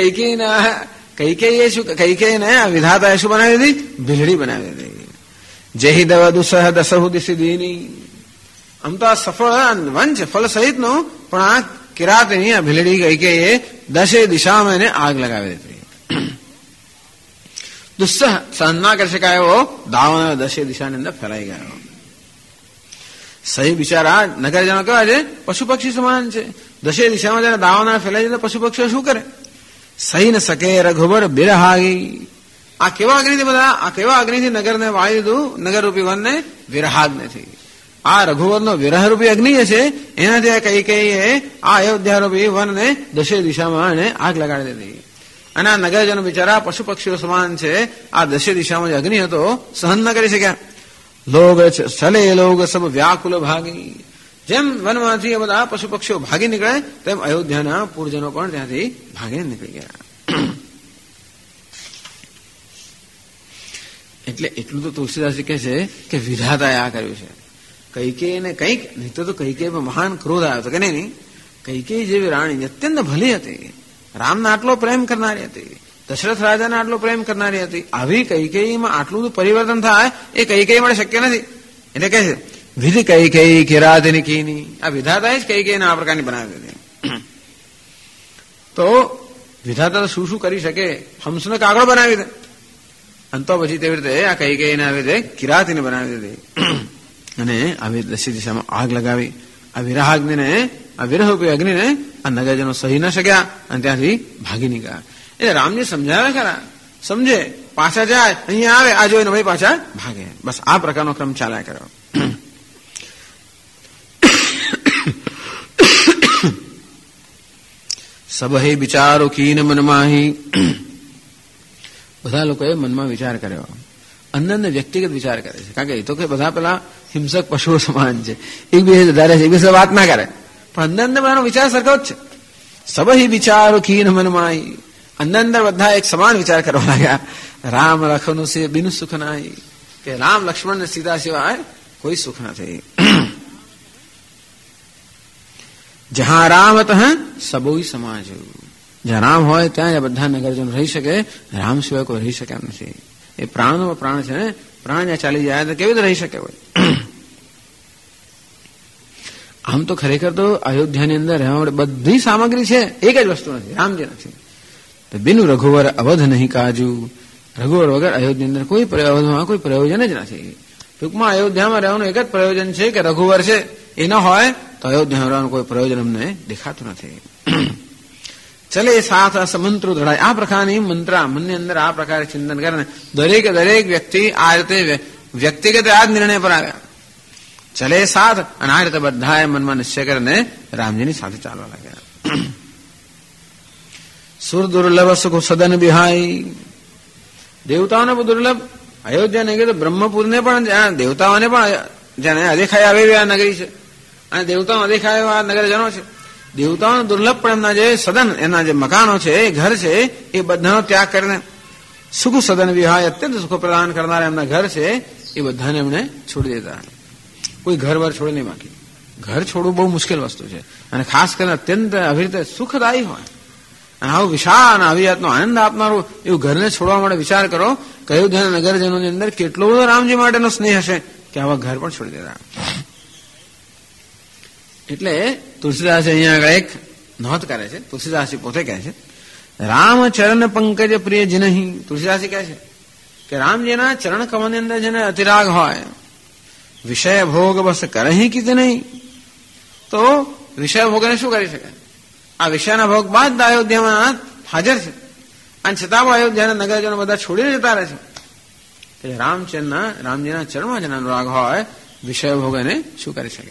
Speaker 1: કઈકેયીને આ વિધાતાએ શું બનાવી દીધી? ભીલડી બનાવી દીધી. જેહી દવ દુસહ દસહુ દિશી દીની. આમ તો આ સફળ વન છે ફળ સહિતનું, પણ આ કિરાતની આ ભીલડી કઈકેયીએ 10 દિશામાં એને આગ લગાવી દીધી. દુસ્સહ સહન ના કરી શકાય એવો દાવણ 10 દિશાની અંદર ફેલાઈ ગયો. સહી બિચારા નગરજનો કેવા છે? પશુ પક્ષી સમાન છે. 10 દિશામાં જયારે દાવના ફેલાઈ જાય તો પશુ પક્ષીઓ શું કરે? સહી ન શકે રઘુબર બિરહાગી. આ કેવા અગ્નિથી બધા આ કેવા અગ્નિથી નગરને વાળી દીધું, નગરરૂપી વનને વિરહાગ્નિથી. આ રઘુવરનો વિરહરૂપી અગ્નિ છે, એનાથી આ કઈકેયીએ આ અયોધ્યારૂપી વનને 10 દિશામાં એને આગ લગાડી દીધી. અને આ નગરજનો બિચારા પશુ પક્ષીઓ સમાન છે. આ 10 દિશામાં જે અગ્નિ હતો સહન ન કરી શક્યા. લોગ ચલે લોગ સબ વ્યાકુલ ભાગી. જેમ વનમાંથી એ બધા પશુ પક્ષીઓ ભાગી નીકળે તેમ અયોધ્યાના પૂરજનો પણ ત્યાંથી ભાગીને નીકળી ગયા. એટલે એટલું તો તુલસીદાસજી કહે છે કે વિધાતાએ આ કર્યું છે. કઈકેયીને કંઈક નહીં તો કઈકેયી પર મહાન ક્રોધ આવ્યો હતો કે નહીં. કઈકેયી જેવી રાણી અત્યંત ભલી હતી, રામને આટલો પ્રેમ કરનારી હતી, દશરથ રાજાને આટલો પ્રેમ કરનારી હતી. આવી કઈકેયીમાં આટલું બધું પરિવર્તન થાય એ કઈકેયી માટે શક્ય નથી. એટલે કહે છે વિધિ કઈકેયી કિરાતની કીની. આ વિધાતાએ જ કઈકેયીને આ પ્રકારની બનાવી દીધી. તો વિધાતા શું શું કરી શકે? હંસનો કાગડો બનાવી દે. અને તો પછી તેવી રીતે આ કઈકેયીને આવી રીતે કિરાતીને બનાવી દીધી. અને આવી 10 દિશામાં આગ લગાવી. આ વિરહાગ્નિને, આ વિરહરૂપી અગ્નિને આ નગરજનો સહી ન શક્યા અને ત્યાંથી ભાગી નીકળ્યા. એટલે રામજી સમજાવે ખરા, સમજે, પાછા જાય, અહીંયા આવે, આ જોઈને ભાઈ પાછા ભાગે. બસ આ પ્રકારનો ક્રમ ચાલ્યા કર્યો. સબહે વિચારો કીન મનમાહી. બધા લોકોએ મનમાં વિચાર કર્યો. અંદર વ્યક્તિગત વિચાર કરે છે, કારણ કે એ તો કે બધા પેલા હિંસક પશુઓ સમાન છે, એકબીજા ધારે છે, એકબીજા વાત ના કરે, પણ અંદર બધાનો વિચાર સરખો જ છે. સબહી વિચારો કીન મનમાહી. અંદર બધા એક સમાન વિચાર કરવા લાગ્યા. રામ લખન સે બિન સુખ નાહી. કે રામ લક્ષ્મણ ને સીતા સિવાય કોઈ સુખ નથી. જહાં રામ તહ સબોઈ સમાજ. જ્યાં રામ હોય ત્યાં બધા નગરજનો રહી શકે, રામ સિવાય કોઈ રહી શકે એમ નથી. એ પ્રાણનો પ્રાણ છે ને, પ્રાણ જ્યાં ચાલી જાય તો કેવી રીતે રહી શકે હોય? આમ તો ખરેખર તો અયોધ્યાની અંદર રહેવા માટે બધી સામગ્રી છે, એક જ વસ્તુ નથી, રામજી નથી. તો બિન રઘુવર અવધ નહીં કાજુ. રઘુવર વગર અયોધ્યાની અંદર કોઈ અવધમાં કોઈ પ્રયોજન જ નથી. ટૂંકમાં અયોધ્યામાં રહેવાનું એક જ પ્રયોજન છે કે રઘુવર છે. એ ન હોય તો અયોધ્યામાં રહેવાનું કોઈ પ્રયોજન અમને દેખાતું નથી. ચલે સાથ સમંત્રો દડાય. આ પ્રકારની મંત્ર મનની અંદર આ પ્રકારે ચિંતન કરે દરેક વ્યક્તિ આ રીતે વ્યક્તિગત આ જ નિર્ણય પર આવ્યા. ચલે સાથ, અને આ રીતે બધાએ મનમાં નિશ્ચય કરીને રામજીની સાથે ચાલવા લાગ્યા. સુર દુર્લભ સુખ સદન બિહાઈ. દેવતાઓને બહુ દુર્લભ. અયોધ્યા નગરી તો બ્રહ્મપુરને પણ, દેવતાઓને પણ જેને અદેખાય આવે આ નગરી છે, અને દેવતાઓ અદેખાય એવા નગરજનો છે. દેવતાઓને દુર્લભ પણ એમના જે સદન, એના જે મકાનો છે, ઘર છે, એ બધાનો ત્યાગ કરીને સુખ સદન વિહાય, અત્યંત સુખ પ્રદાન કરનાર એમના ઘર છે, એ બધાને એમણે છોડી દેતા. કોઈ ઘર વાર છોડે નહીં બાકી. ઘર છોડવું બહુ મુશ્કેલ વસ્તુ છે, અને ખાસ કરીને અત્યંત આવી રીતે સુખદાયી હોય અને આવું વિશાળ અને આવી જાતનો આનંદ આપનારું એવું ઘરને છોડવા માટે વિચાર કરો. કયું ધ્યાન નગરજનોની અંદર કેટલો બધો રામજી માટેનો સ્નેહ હશે કે આવા ઘર પણ છોડી દેતા. એટલે તુલસીદાસ અહીંયા આગળ એક નોંધ કરે છે. તુલસીદાસજી પોતે કહે છે, રામ ચરણ પંકજ પ્રિય જનહી. તુલસીદાસજી કહે છે કે રામજીના ચરણ કમળની અંદર જેને અતિરાગ હોય, વિષય ભોગ બસ કરહી કીધે નહીં, તો વિષય ભોગને શું કરી શકે? આ વિષયના ભોગ બાદ અયોધ્યામાં હાજર છે અને છતાં અયોધ્યાના નગરજનો બધા છોડીને જતા રહે છે. રામજીના ચરણમાં જેના અનુરાગ હોય વિષય ભોગ એને શું કરી શકે?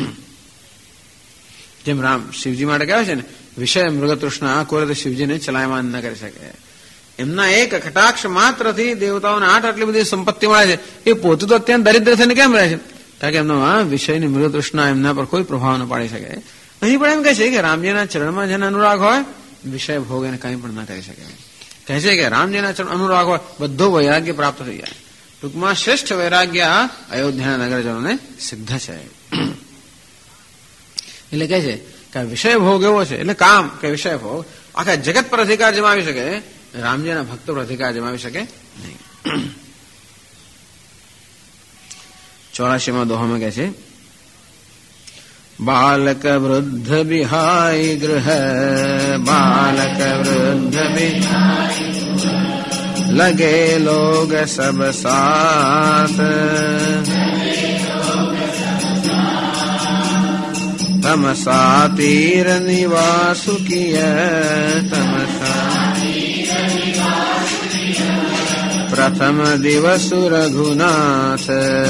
Speaker 1: જેમ શિવજી માટે કહેવાય છે ને, વિષય મૃગતૃષ્ણા કોઈ રીતે શિવજીને ચલાયમાન ન કરી શકે. એમના એક કટાક્ષ માત્રથી દેવતાઓને આટલી બધી સંપત્તિ મળે છે. એ પોતે તો અત્યંત દરિદ્ર થઈને કેમ રહે છે? કારણ કે એમનો વિષયની મૃગતૃષ્ણા એમના પર કોઈ પ્રભાવ ન પાડી શકે. અહીં પણ એમ કહે છે કે રામજીના ચરણમાં જેનો અનુરાગ હોય વિષય ભોગ એને કંઈ પણ ન કરી શકે. કહે છે કે રામજીના ચરણ અનુરાગ હોય બધો વૈરાગ્ય પ્રાપ્ત થઈ જાય. ટૂંકમાં શ્રેષ્ઠ વૈરાગ્ય અયોધ્યાના નગરજનોને સિદ્ધ છે. એટલે કહે છે કે વિષય ભોગ એવો છે, એટલે કામ કે વિષય ભોગ આખા જગત પર અધિકાર જમાવી શકે, રામજીના ભક્તો પર અધિકાર જમાવી શકે નહીં. 84માં દોહામાં કહે છે, બાલક વૃદ્ધ બિહાઈ ગૃહ, બાલક વૃદ્ધ બિહાઈ લગે લોગ સબ સાથ, તમસા તીર નિવાસુ કિય, તમસા પ્રથમ દિવસુ રઘુનાથ.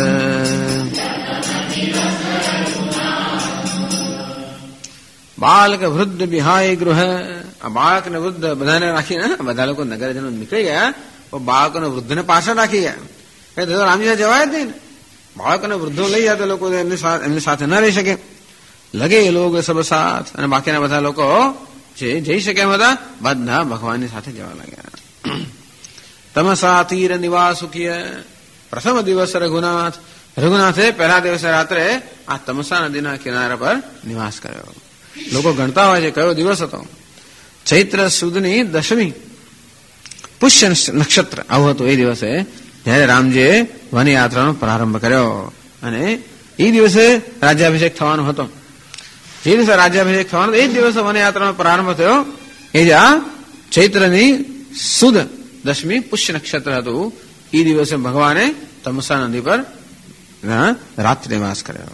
Speaker 1: બાળક વૃદ્ધ બિહાઈ ગૃહ, આ બાળક ને વૃદ્ધ બધાને રાખીને બધા લોકો નગરજનો નીકળી ગયા, બાળકો ને વૃદ્ધ ને પાછળ રાખી ગયા. રામજી જવાય જ નહીં ને, બાળકો ને વૃદ્ધો લઈ જાય તો લોકો એમની સાથે ન રહી શકે. લગે એ લોકો સબ સાથ, અને બાકીના બધા લોકો જે જઈ શકે બધા ભગવાનની સાથે જવા લાગ્યા. તમસા તીર નિવાસુ કિય, પ્રથમ દિવસ રઘુનાથ, રઘુનાથે પહેલા દિવસે રાત્રે આ તમસા નદીના કિનારા પર નિવાસ કર્યો. લોકો ગણતા હોય છે કયો દિવસ હતો? ચૈત્ર સુદની દશમી, પુષ્ય નક્ષત્ર આવું હતું. એ દિવસે જયારે રામજીએ વનયાત્રાનો પ્રારંભ કર્યો અને એ દિવસે રાજ્યાભિષેક થવાનો હતો. જે દિવસે રાજ્યાભિષેક થવાનો એ જ દિવસે વનયાત્રાનો પ્રારંભ થયો. એ જ આ ચૈત્રની સુદ દશમી પુષ્ય નક્ષત્ર હતું. એ દિવસે ભગવાને તમસા નદી પર રાત્રિ નિવાસ કર્યો.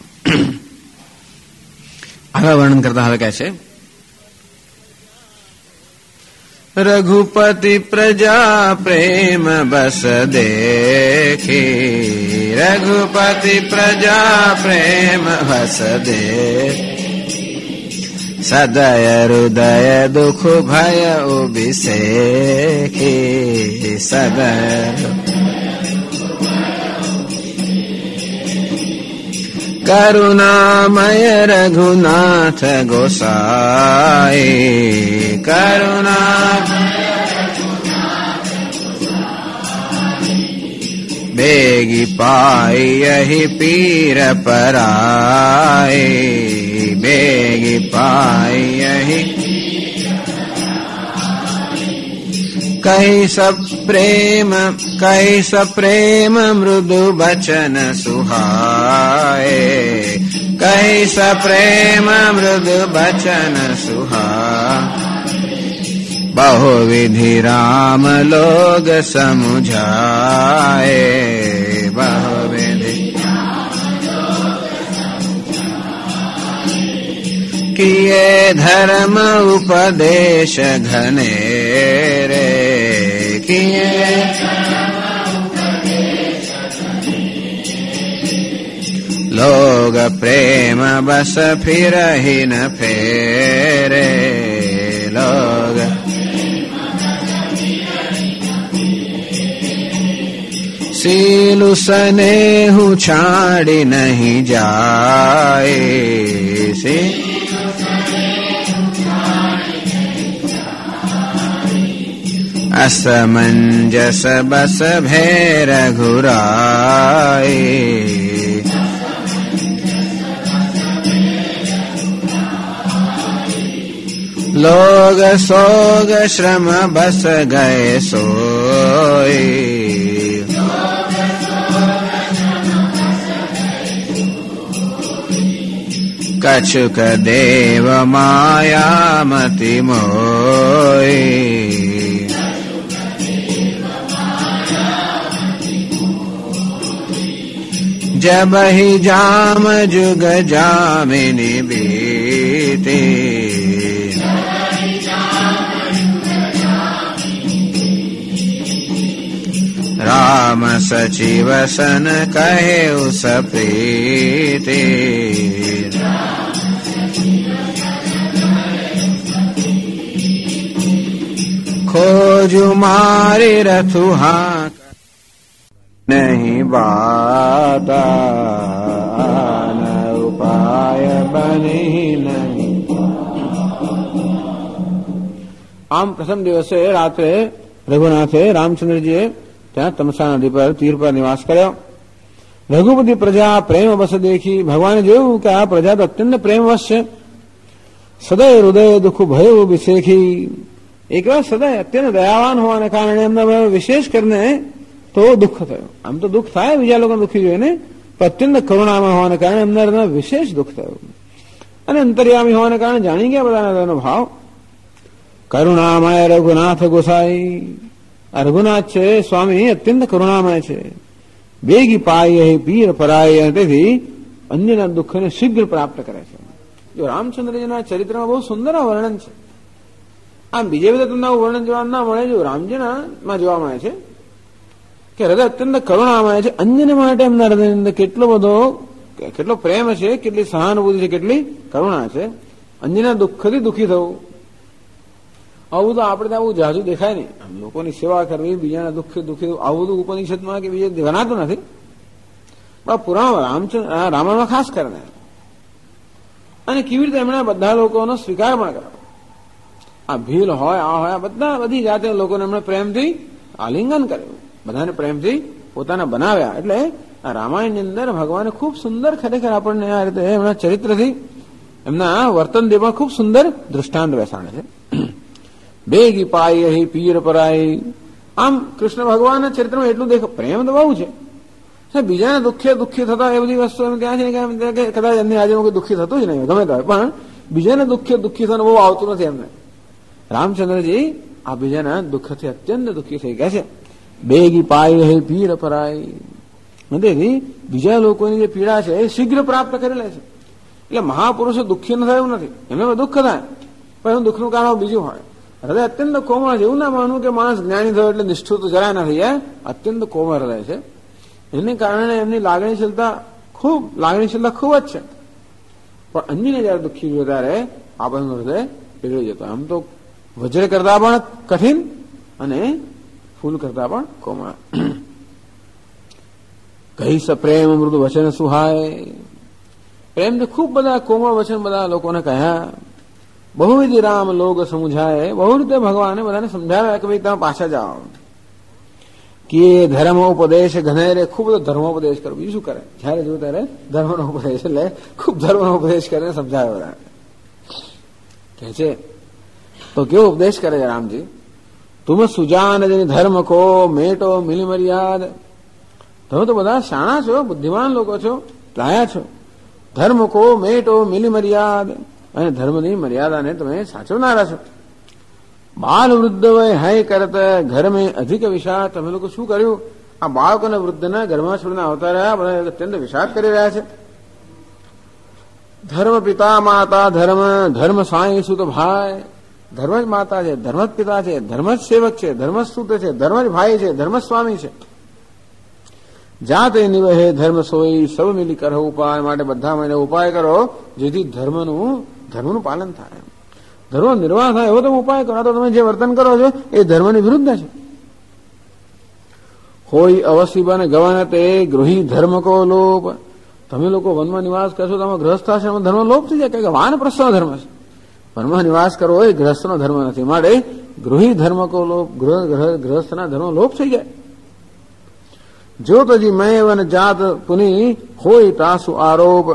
Speaker 1: આગળ વર્ણન કરતા હવે કહે છે, રઘુપતિ પ્રજા પ્રેમ બસ દેખી, રઘુપતિ પ્રજા પ્રેમ બસ દે, સદય હૃદય દુઃખ ભય ઉભિષેખી, સદય કરુણામય રઘુનાથ ગોસાઈ, કરુણા બેગી પાઈ અહી પીર પરાય, બેગી પાઈ અહી કઈ સપ્રેમ મૃદુ બચન સુહાય, કઈ સપ્રેમ મૃદુ બચન સુહાય, બહુવિધિ રામ લોગ સમુઝાય, બહુવિધિ કિએ ધર્મ ઉપદેશ ઘને રે, કિએ લોગ પ્રેમ બસ ફિરહિ ન ફેરે, લોગ સીલુ સ્નેહુ છાડી નહીં જાય, असमंजस बस भैर घुराए, लोग सोग श्रम बस गए सोए, कछुक देव माया मति मोए, जब ही जाम जुग जामिनी बीते, રામ સચિવ સન કહે સપ્રીતિ ખોજુ મારે રથુહા નહીં બાતા ઉપાય બની નહીં. આમ પ્રથમ દિવસે રાત્રે રઘુનાથે રામચંદ્રજીએ ત્યાં તમસા નદી પર તીર પર નિવાસ કર્યો. રઘુપતિ પ્રજા પ્રેમ વશ દેખી. ભગવાને જોયું કે આ પ્રજા તો અત્યંત પ્રેમવશ છે. સદય હૃદય દુઃખ ભય વિશેખી. એક વાર સદય અત્યંત દયાવાન હોવાને કારણે એમને વિશેષ કરીને તો દુઃખ થયું. આમ તો દુઃખ થાય બીજા લોકો દુઃખી જોઈએ ને, પણ અત્યંત કરુણામાં હોવાને કારણે એમને વિશેષ દુઃખ થયું. અને અંતર્યામી હોવાને કારણે જાણી ગયા બધાના તેનો ભાવ. કરુણામય રઘુનાથ ગોસાઈ. આ રઘુનાથ છે સ્વામી અત્યંત કરુણામય છે. બેગી પાય પીર પરાય. તેથી અન્યના દુઃખને શીઘ્ર પ્રાપ્ત કરે છે. જો રામચંદ્રજીના ચરિત્રમાં બહુ સુંદર વર્ણન છે. આમ બીજે બધા તમને વર્ણન જોવા ના મળે. જો રામજીના માં જોવા મળે છે કે હૃદય અત્યંત કરુણામય છે. અન્યને માટે એમના હૃદયની અંદર કેટલો પ્રેમ છે, કેટલી સહાનુભૂતિ છે, કેટલી કરુણા છે. અન્યના દુઃખથી દુઃખી થવું, આવું તો આપણે આવું જાજુ દેખાય નહીં. આમ લોકોની સેવા કરવી, બીજાના દુઃખ દુઃખી થવું, આવું બધું ઉપનિષદમાં કે બીજે ગણાતું નથી. પણ પુરાણ રામાયણમાં ખાસ કરીને અને કેવી રીતે એમણે બધા લોકોનો સ્વીકાર પણ કર્યો. આ ભીલ હોય, આ હોય, બધી જાતે લોકોને એમણે પ્રેમથી આલિંગન કર્યું, બધાને પ્રેમથી પોતાના બનાવ્યા. એટલે આ રામાયણની અંદર ભગવાને ખૂબ સુંદર ખરેખર આપણને આ રીતે એમના ચરિત્રથી એમના વર્તનથી પણ ખૂબ સુંદર દૃષ્ટાંત બેસાડે છે. બેગી પાય પીર પરાય. આમ કૃષ્ણ ભગવાનના ચરિત્રમાં એટલું પ્રેમ તો બહુ છે. બીજાને દુઃખી થતા એ બધી વસ્તુ એમ ક્યાં છે કે કદાચ એમની આજે કોઈ દુઃખી થતું જ નહીં, ગમે તો પણ બીજાને દુઃખી થવાનું બહુ આવતું નથી એમને. રામચંદ્રજી આ બીજાના દુઃખથી અત્યંત દુઃખી થઈ ગયા છે. બેગી પાય પીર પરાય. તેથી બીજા લોકોની જે પીડા છે એ શીઘ્ર પ્રાપ્ત કરી લે છે. એટલે મહાપુરુષો દુઃખી ન થાય એવું નથી, એમને દુઃખ થાય પણ એનું દુઃખનું કારણ બીજું હોય. હૃદય અત્યંત કોમળ છે. એવું ના માનવું કે માણસ જ્ઞાની થયો એટલે નિષ્ઠુર તો જરાય ના થઈ જાય. અત્યંત કોમળ હૃદય છે. એને કારણે એમની લાગણીશીલતા ખૂબ જ છે. પણ અન્યને જયારે દુઃખી જોયું ત્યારે આપણનું હૃદય પીગળી જતું. આમ તો વજ્ર કરતા પણ કઠિન અને ફૂલ કરતા પણ કોમળ. કહી પ્રેમ મૃદુ વચન સુહાય. પ્રેમથી ખૂબ બધા કોમળ વચન બધા લોકોને કહ્યા. બહુવિધ રામ લોગ સમુઝાય. બહુ રીતે ભગવાને બધાને સમજાવ્યા કે ભાઈ તમે પાછા જાઓ. કે ધર્મ ઉપદેશ ઘનેરે. ખૂબ બધો ધર્મોપદેશ કરો. બીજું શું કરે? જયારે જોયું ત્યારે ધર્મનો ઉપદેશ, એટલે ખૂબ ધર્મનો ઉપદેશ કરીને સમજાવ્યો બધા. કે છે તો કેવો ઉપદેશ કરે છે રામજી? તુમ સુજાન ધર્મ કો મેટો મિલી મર્યાદ. તમે તો બધા શાણા છો, બુદ્ધિમાન લોકો છો, લાયા છો. ધર્મ કો મેટો મિલી મર્યાદ. અને ધર્મની મર્યાદાને તમે સાચવનારા છો. બાલ વૃદ્ધ વય હૈ કરત ઘર મેં અધિક વિષાદ. તમે લોકો શું કર્યું? આ બાળકોને વૃદ્ધના ઘરમાં છોડીને આવતા રહ્યા, બધા અત્યંત વિષાદ કરી રહ્યા છે. ધર્મ પિતા માતા ધર્મ. ધર્મ સાંઈ સુત ભાઈ. ધર્મ જ માતા છે, ધર્મ જ પિતા છે, ધર્મ જ સેવક છે, ધર્મ જ સુત છે, ધર્મ જ ભાઈ છે, ધર્મ જ સ્વામી છે. જાતે નિવહે ધર્મ સોઈ. સૌ મિલી કરો ઉપાય. માટે બધા મને ઉપાય કરો જેથી ધર્મનું પાલન થાય, ધર્મ નિર્વાહ થાય. એવો તમે ઉપાય કરો. તો તમે જે વર્તન કરો છો એ ધર્મની વિરુદ્ધ છે. હોય અવશ્ય બને ગવાને તે ગૃહી ધર્મ કો લોપ. તમે લોકો વનમાં નિવાસ કરશો તો ગ્રહસ્થાશ્રમ ધર્મ લોપ થઈ જાય. કે વાન પ્રસ્થનો ધર્મ છે. વનમાં નિવાસ કરવો એ ગ્રહસ્થનો ધર્મ નથી. માટે ગૃહી ધર્મ કો લોપ. ગ્રહસ્થના ધર્મ લોપ થઈ જાય. જો તજી મેં વન જાત પુની હોય તાસુ આરોપ.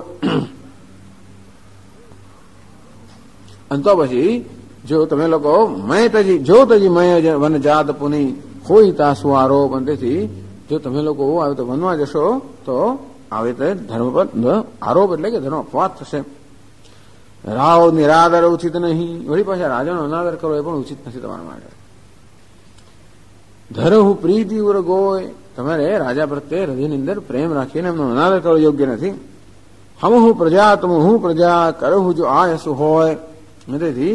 Speaker 1: અને તો પછી જો તમે લોકો જો તજી મેં વન જાત પુની હોય તાસુ આરોપ. અને તેથી જો તમે લોકો આવે તો વનમાં જશો તો આવે તો ધર્મ પર આરોપ એટલે કે ધર્મ અપવાદ થશે. રાવ નિરાદર ઉચિત નહીં. વળી પાછા રાજાનો અનાદર કરો એ પણ ઉચિત નથી તમારા માટે. ધરહુ પ્રીતિ ઉર ગોય. તમારે રાજા પ્રત્યે હૃદયની અંદર પ્રેમ રાખીને એમનો અનાદર કરવો યોગ્ય નથી. હમ હું પ્રજા તમ હું પ્રજા કરવું જો આ શું હોય. તેથી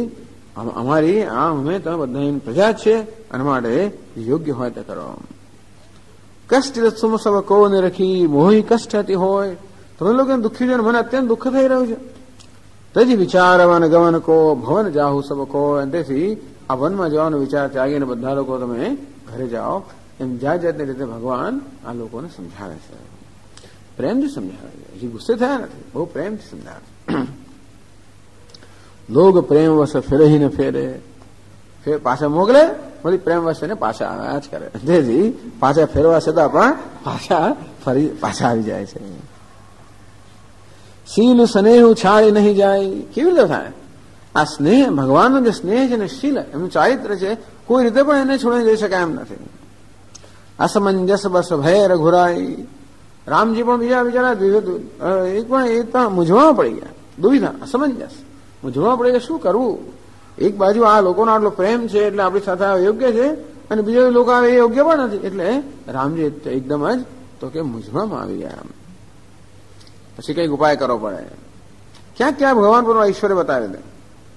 Speaker 1: અમારી અમે તમે બધા પ્રજા છે અને માટે યોગ્ય હોય તે કરો. કષ્ટ સુમ સબ કોને રખી, મોહી કષ્ટ હતી હોય. તમે લોકો દુઃખી છે, મને અત્યંત દુઃખ થઈ રહ્યું છે. તેથી વિચારવન ગમન કો ભવન જાહુ સબ કો. તેથી આ વનમાં જવાનો વિચાર ત્યાગીને બધા લોકો તમે ઘરે જાઓ. એમ જાત જાતની રીતે ભગવાન આ લોકોને સમજાવે છે. પ્રેમથી સમજાવે છે, હજી ગુસ્સે થયા નથી, બહુ પ્રેમથી સમજાવે છે. લોગ પ્રેમ વશ ફેરહી ને ફેરે, પાછા મોકલે, વળી પ્રેમ વશ ને પાછા આવ્યા જ કરે. તેથી પાછા ફેરવા છતાં પણ પાછા આવી જાય છે. શીલ સ્નેહ છાડી નહીં જાય. કેવી રીતે થાય? આ સ્નેહ, ભગવાનનો જે સ્નેહ છે ને, શીલ એમનું ચારિત્ર છે, કોઈ રીતે પણ એને છોડી જઈ શકાય એમ નથી. અસમંજસ બસ ભય રઘુરાઈ. રામજી પણ બીજા બિચારા એક પણ એ તો મૂંઝવણમાં પડી ગયા, દુવિધા, અસમંજસ, મૂંઝવણમાં પડી ગયા, શું કરવું? એક બાજુ આ લોકોનો આટલો પ્રેમ છે એટલે આપણી સાથે આ યોગ્ય છે, અને બીજા લોકો આવે એ યોગ્ય પણ નથી. એટલે રામજી એકદમ જ તો કે મૂંઝવણમાં આવી ગયા. પછી કઈક ઉપાય કરવો પડે. ક્યાંક ક્યાં ભગવાન પર ઈશ્વરે બતાવી દે.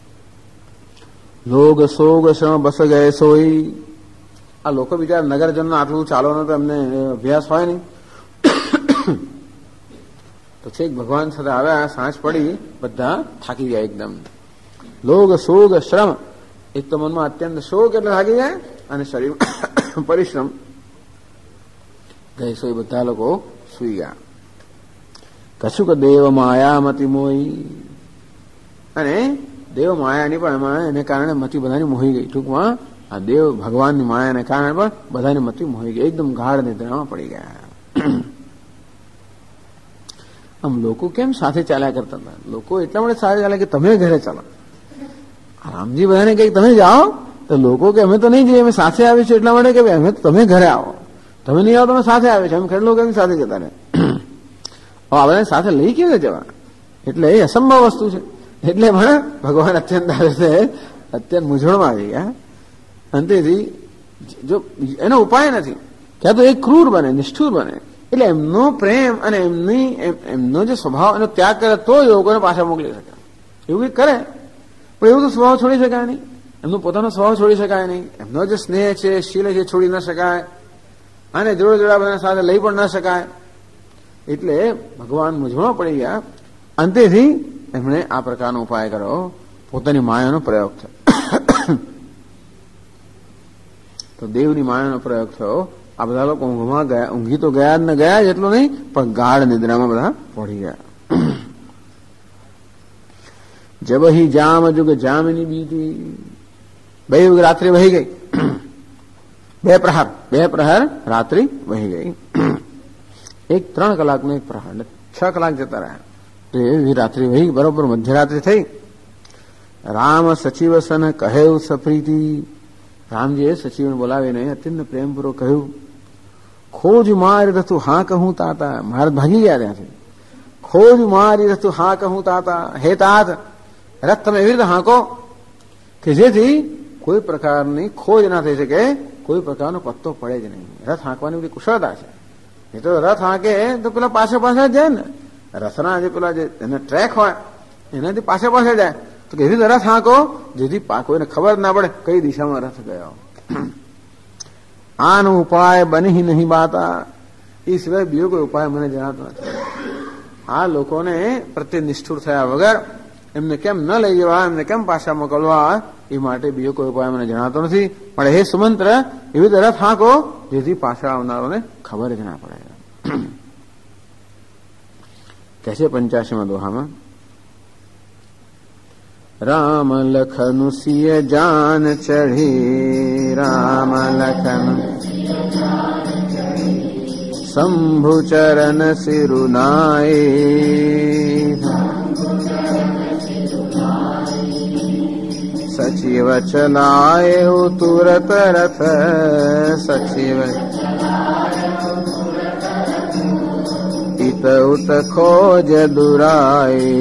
Speaker 1: લોગ સોગ શ્રમ બસ ગયે સોઈ. આ લોકો બિચારા નગરજનનો આટલું ચાલવાનો તો એમને અભ્યાસ હોય નહીં. તો છેક ભગવાન સાથે આવ્યા, સાંજ પડી, બધા થાકી ગયા એકદમ. લોગ સોગ શ્રમ, એક તો મનમાં અત્યંત શોક એટલે થાકી જાય, અને શરીર પરિશ્રમ ગયે સોઈ, બધા લોકો સુઈ ગયા. કશુંક દેવ માયા મતિ મોહી. અને દેવ માયાની પણ એમાં એને કારણે મતિ બધાની મોહી ગઈ. ટૂંકમાં આ દેવ ભગવાનની માયાને કારણે પણ બધાની મતિ મોહી ગઈ, એકદમ ગાઢ નિદ્રામાં પડી ગયા. આમ લોકો કેમ સાથે ચાલ્યા કરતા હતા? લોકો એટલા માટે સાથે ચાલ્યા કે તમે ઘરે ચાલો. રામજી બધાને કહે તમે જાઓ, તો લોકો કે અમે તો નહીં જઈએ, અમે સાથે આવીશું. એટલા માટે કે અમે તમે ઘરે આવો, તમે નહીં આવો તમે સાથે આવે છે. અમે ખેડ લોકો એમની સાથે જતા રહે. હવે સાથે લઈ કેવી રીતે જવા? એટલે એ અસંભવ વસ્તુ છે. એટલે પણ ભગવાન અત્યંત આવે છે, અત્યંત મૂંઝવણમાં આવી ગયા. અંતેથી જો એનો ઉપાય નથી, ક્યાં તો એ ક્રૂર બને, નિષ્ઠુર બને. એટલે એમનો પ્રેમ અને એમનો જે સ્વભાવ એનો ત્યાગ કરે તો લોકોને પાછા મોકલી શકે. એવું કંઈક કરે, પણ એવું તો સ્વભાવ છોડી શકાય નહીં. એમનો પોતાનો સ્વભાવ છોડી શકાય નહીં. એમનો જે સ્નેહ છે, શીલ છે, છોડી ન શકાય. અને જોડે જોડા બધા સાથે લઈ પણ ન શકાય. એટલે ભગવાન મૂંઝવણમાં પડી ગયા. અંતેથી એમણે આ પ્રકારનો ઉપાય કર્યો, પોતાની માયાનો પ્રયોગ થયો. તો દેવની માયાનો પ્રયોગ થયો. આ બધા લોકો ઊંઘમાં ગયા, ઊંઘી તો ગયા જ ન ગયા જ એટલું નહીં, પણ ગાઢ નિદ્રામાં બધા પડી ગયા. જબ હી જામ જુગ જામની બીતી. 2 યુગ રાત્રિ વહી ગઈ. 2 પ્રહર રાત્રિ વહી ગઈ. 3 કલાકનો 1 પ્રહર, 6 કલાક જતા રહ્યા. એવી રાત્રિ વહી, બરોબર મધ્યરાત્રિ થઈ. રામ સચિવ સન કહેવ સપ્રીતિ. રામજીએ સચિવને બોલાવીને અત્યંત પ્રેમપૂર્વક કહ્યું, ખોજ મારી રથું હા કહું તાતા. મહારાજ ભાગી ગયા ત્યાંથી. ખોજ મારી રથું હા કહું તાતા. હે તાત, રથ તમે એવી રીતે હાંકો કે જેથી કોઈ પ્રકારની ખોજ ના થઈ શકે, કોઈ પ્રકારનો પત્તો પડે જ નહીં. રથ હાંકવાની બધી કુશળતા છે. એ તો રથ હાંકે તો પેલા પાછળ જાય ને. રથના જે પેલા જે એના ટ્રેક હોય એનાથી પાછળ જાય. તો એવી રીતે રથ હાંકો જેથી કોઈને ખબર ના પડે કઈ દિશામાં રથ ગયો. આનો ઉપાય બની નહીં બાતા. એ સિવાય બીજો કોઈ ઉપાય મને જણાતો નથી. આ લોકોને પ્રત્યે નિષ્ઠુર થયા વગર એમને કેમ ન લઈ જવા, એમને કેમ પાછા મોકલવા, એ માટે બીજો કોઈ ઉપાય મને જણાતો નથી. પણ હે સુમંત્ર, એવી રીતે રથ હાંકો જેથી પાછા આવનારોને ખબર જ ના પડે. કહે છે 85મા દોહામાં, રામ લખન સિય જાન ચઢી. રામ લખન શંભુ ચરણ સિરુનાય. સચિવ ચલાય તુરત રથ. સચિવ ઈત ઉત ખોજ દુરાય.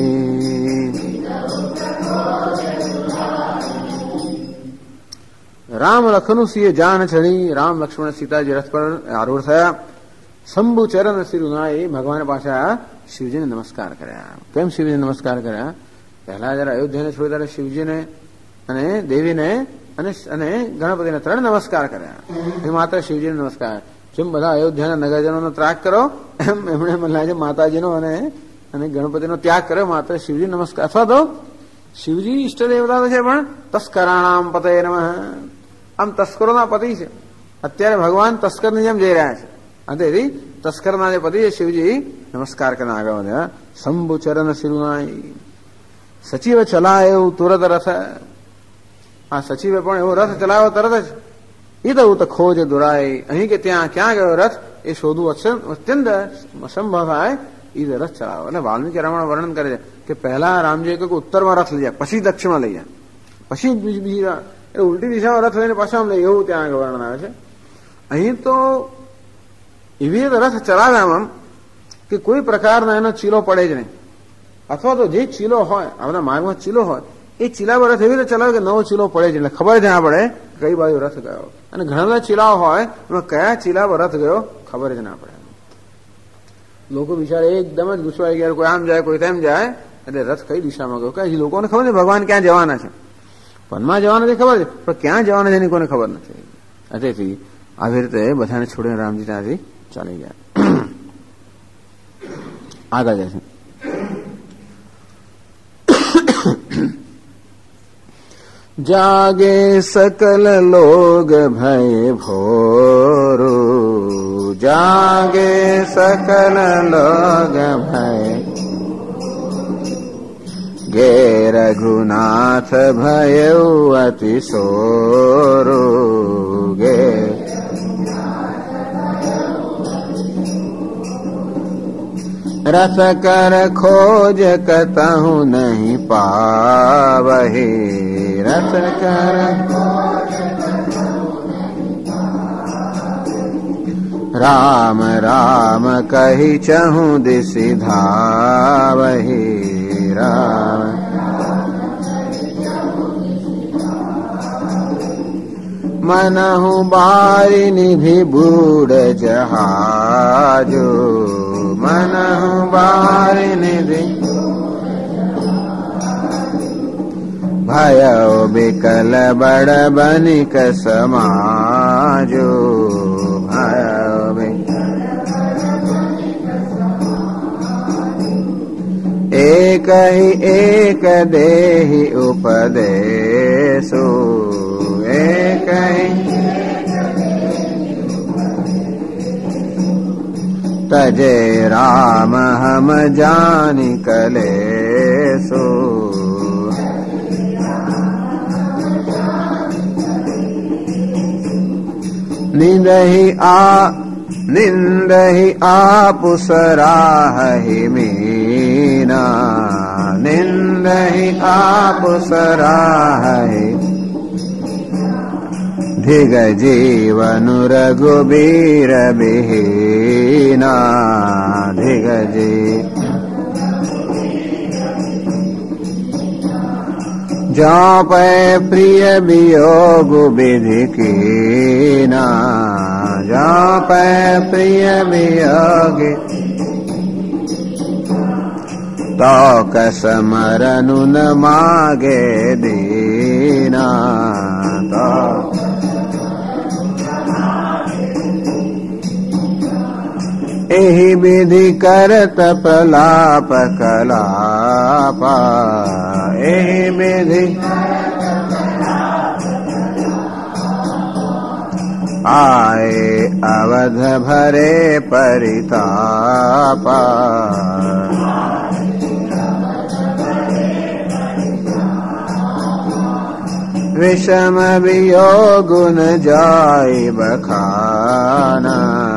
Speaker 1: રામ લખનું સિંહ જાન ચડી. રામ લક્ષ્મણ સીતાજી રથ પર આરૂઢ થયા. શંભુ ચરણ સિરુનાય. ભગવાન પાછા શિવજીને નમસ્કાર કર્યા. કેમ શિવજીને નમસ્કાર કર્યા? પહેલા જયારે અયોધ્યાને છોડી ત્યારે શિવજીને અને દેવીને અને ગણપતિને 3 નમસ્કાર કર્યા. એ માત્ર શિવજીને નમસ્કાર. જેમ બધા અયોધ્યાના નગરજનોનો ત્યાગ કરો એમ એમણે મને લાગે માતાજીનો અને ગણપતિનો ત્યાગ કર્યો. માત્ર શિવજી નમસ્કાર, અથવા તો શિવજી ઈષ્ટ દેવતા તો છે પણ તસ્કરાણામ પતે નમઃ, આમ તસ્કરોના પતિ છે. અત્યારે ભગવાન તસ્કરની જેમ જઈ રહ્યા છે અને તેથી તસ્કરના જે પતિ છે શિવજી નમસ્કાર કરીને આગળ વધ્યા. શંભુ ચરણ શિરુનાઈ સચિવ ચલાયો તુરત રથ, આ સચિવે પણ એવો રથ ચલાવ્યો તરત જ. એ તો ખોજ દુરાય, અહીં કે ત્યાં ક્યાં ગયો રથ એ શોધવું અત્યંત અસંભવ થાય. એ રથ ચલાવ્યો. અને વાલ્મીકી રામાયણ વર્ણન કરે છે કે પહેલા રામજીએ કહ્યું કે ઉત્તરમાં રથ લઈ જાય, પછી દક્ષિણમાં લઈ જાય, પછી બીજી એટલે ઉલટી દિશામાં રથ લઈને પાછા લઈ, એવું ત્યાં આગળ વર્ણન આવે છે. અહીં તો એવી રીતે રથ ચલાવ્યામાં કે કોઈ પ્રકારનો એનો ચીલો પડે જ નહીં, અથવા તો જે ચીલો હોય આપણા માર્ગમાં ચીલો હોય એ ચીલા પર રથ એવી રીતે ચલાવે કે નવો ચીલો પડે જ એટલે ખબર જ ના પડે કઈ બાજુ રથ ગયો. અને ઘણા બધા ચીલાઓ હોય એમાં કયા ચીલા પર રથ ગયો ખબર જ ના પડે. લોકો બિચારા એકદમ જ ગુસ્સાઈ ગયા, કોઈ આમ જાય કોઈ તેમ જાય, એટલે રથ કઈ દિશામાં ગયો કઈ લોકોને ખબર નથી ભગવાન ક્યાં જવાના છે. વનમાં જવાના છે ખબર છે પણ ક્યાં જવાના છે એની કોઈને ખબર નથી. તેથી આવી રીતે બધાને છોડીને રામજી ત્યાંથી ચાલી ગયા. આગળ જશે. જાગે સકલ લોગ ભય ભોરો, જાગે સકલ લોગ ભય ગે રઘુનાથ ભયઉ અતિશોરો, ગે રથ કર ખોજ કતહુ નહીં પાવહે, રથ કર રામ રામ કહી ચહુ દિશિ ધાવહે, રામ मनहु बारी निधि बूढ़ जहाजो, मनहु बारी निधि भयो बिकल बड़ बनिक समाजो, भयो एक ही एक देहि उपदेशो, एक ही तजे राम हम जानि कलेसो, निंदहि आप सराहि मीना, निंदहि आप सराहि धिग जीवन रघुबीर बिहीना, धिग जी जौ पै प्रिय वियोग विधि कीना, जौ पै प्रिय वियोग तो कसमरनु न मागे दीना, तो एहि विधि करत प्रलाप कलापा, एहि विधि आए अवध भरे परितापा, विषम वियोग न जाय बखाना,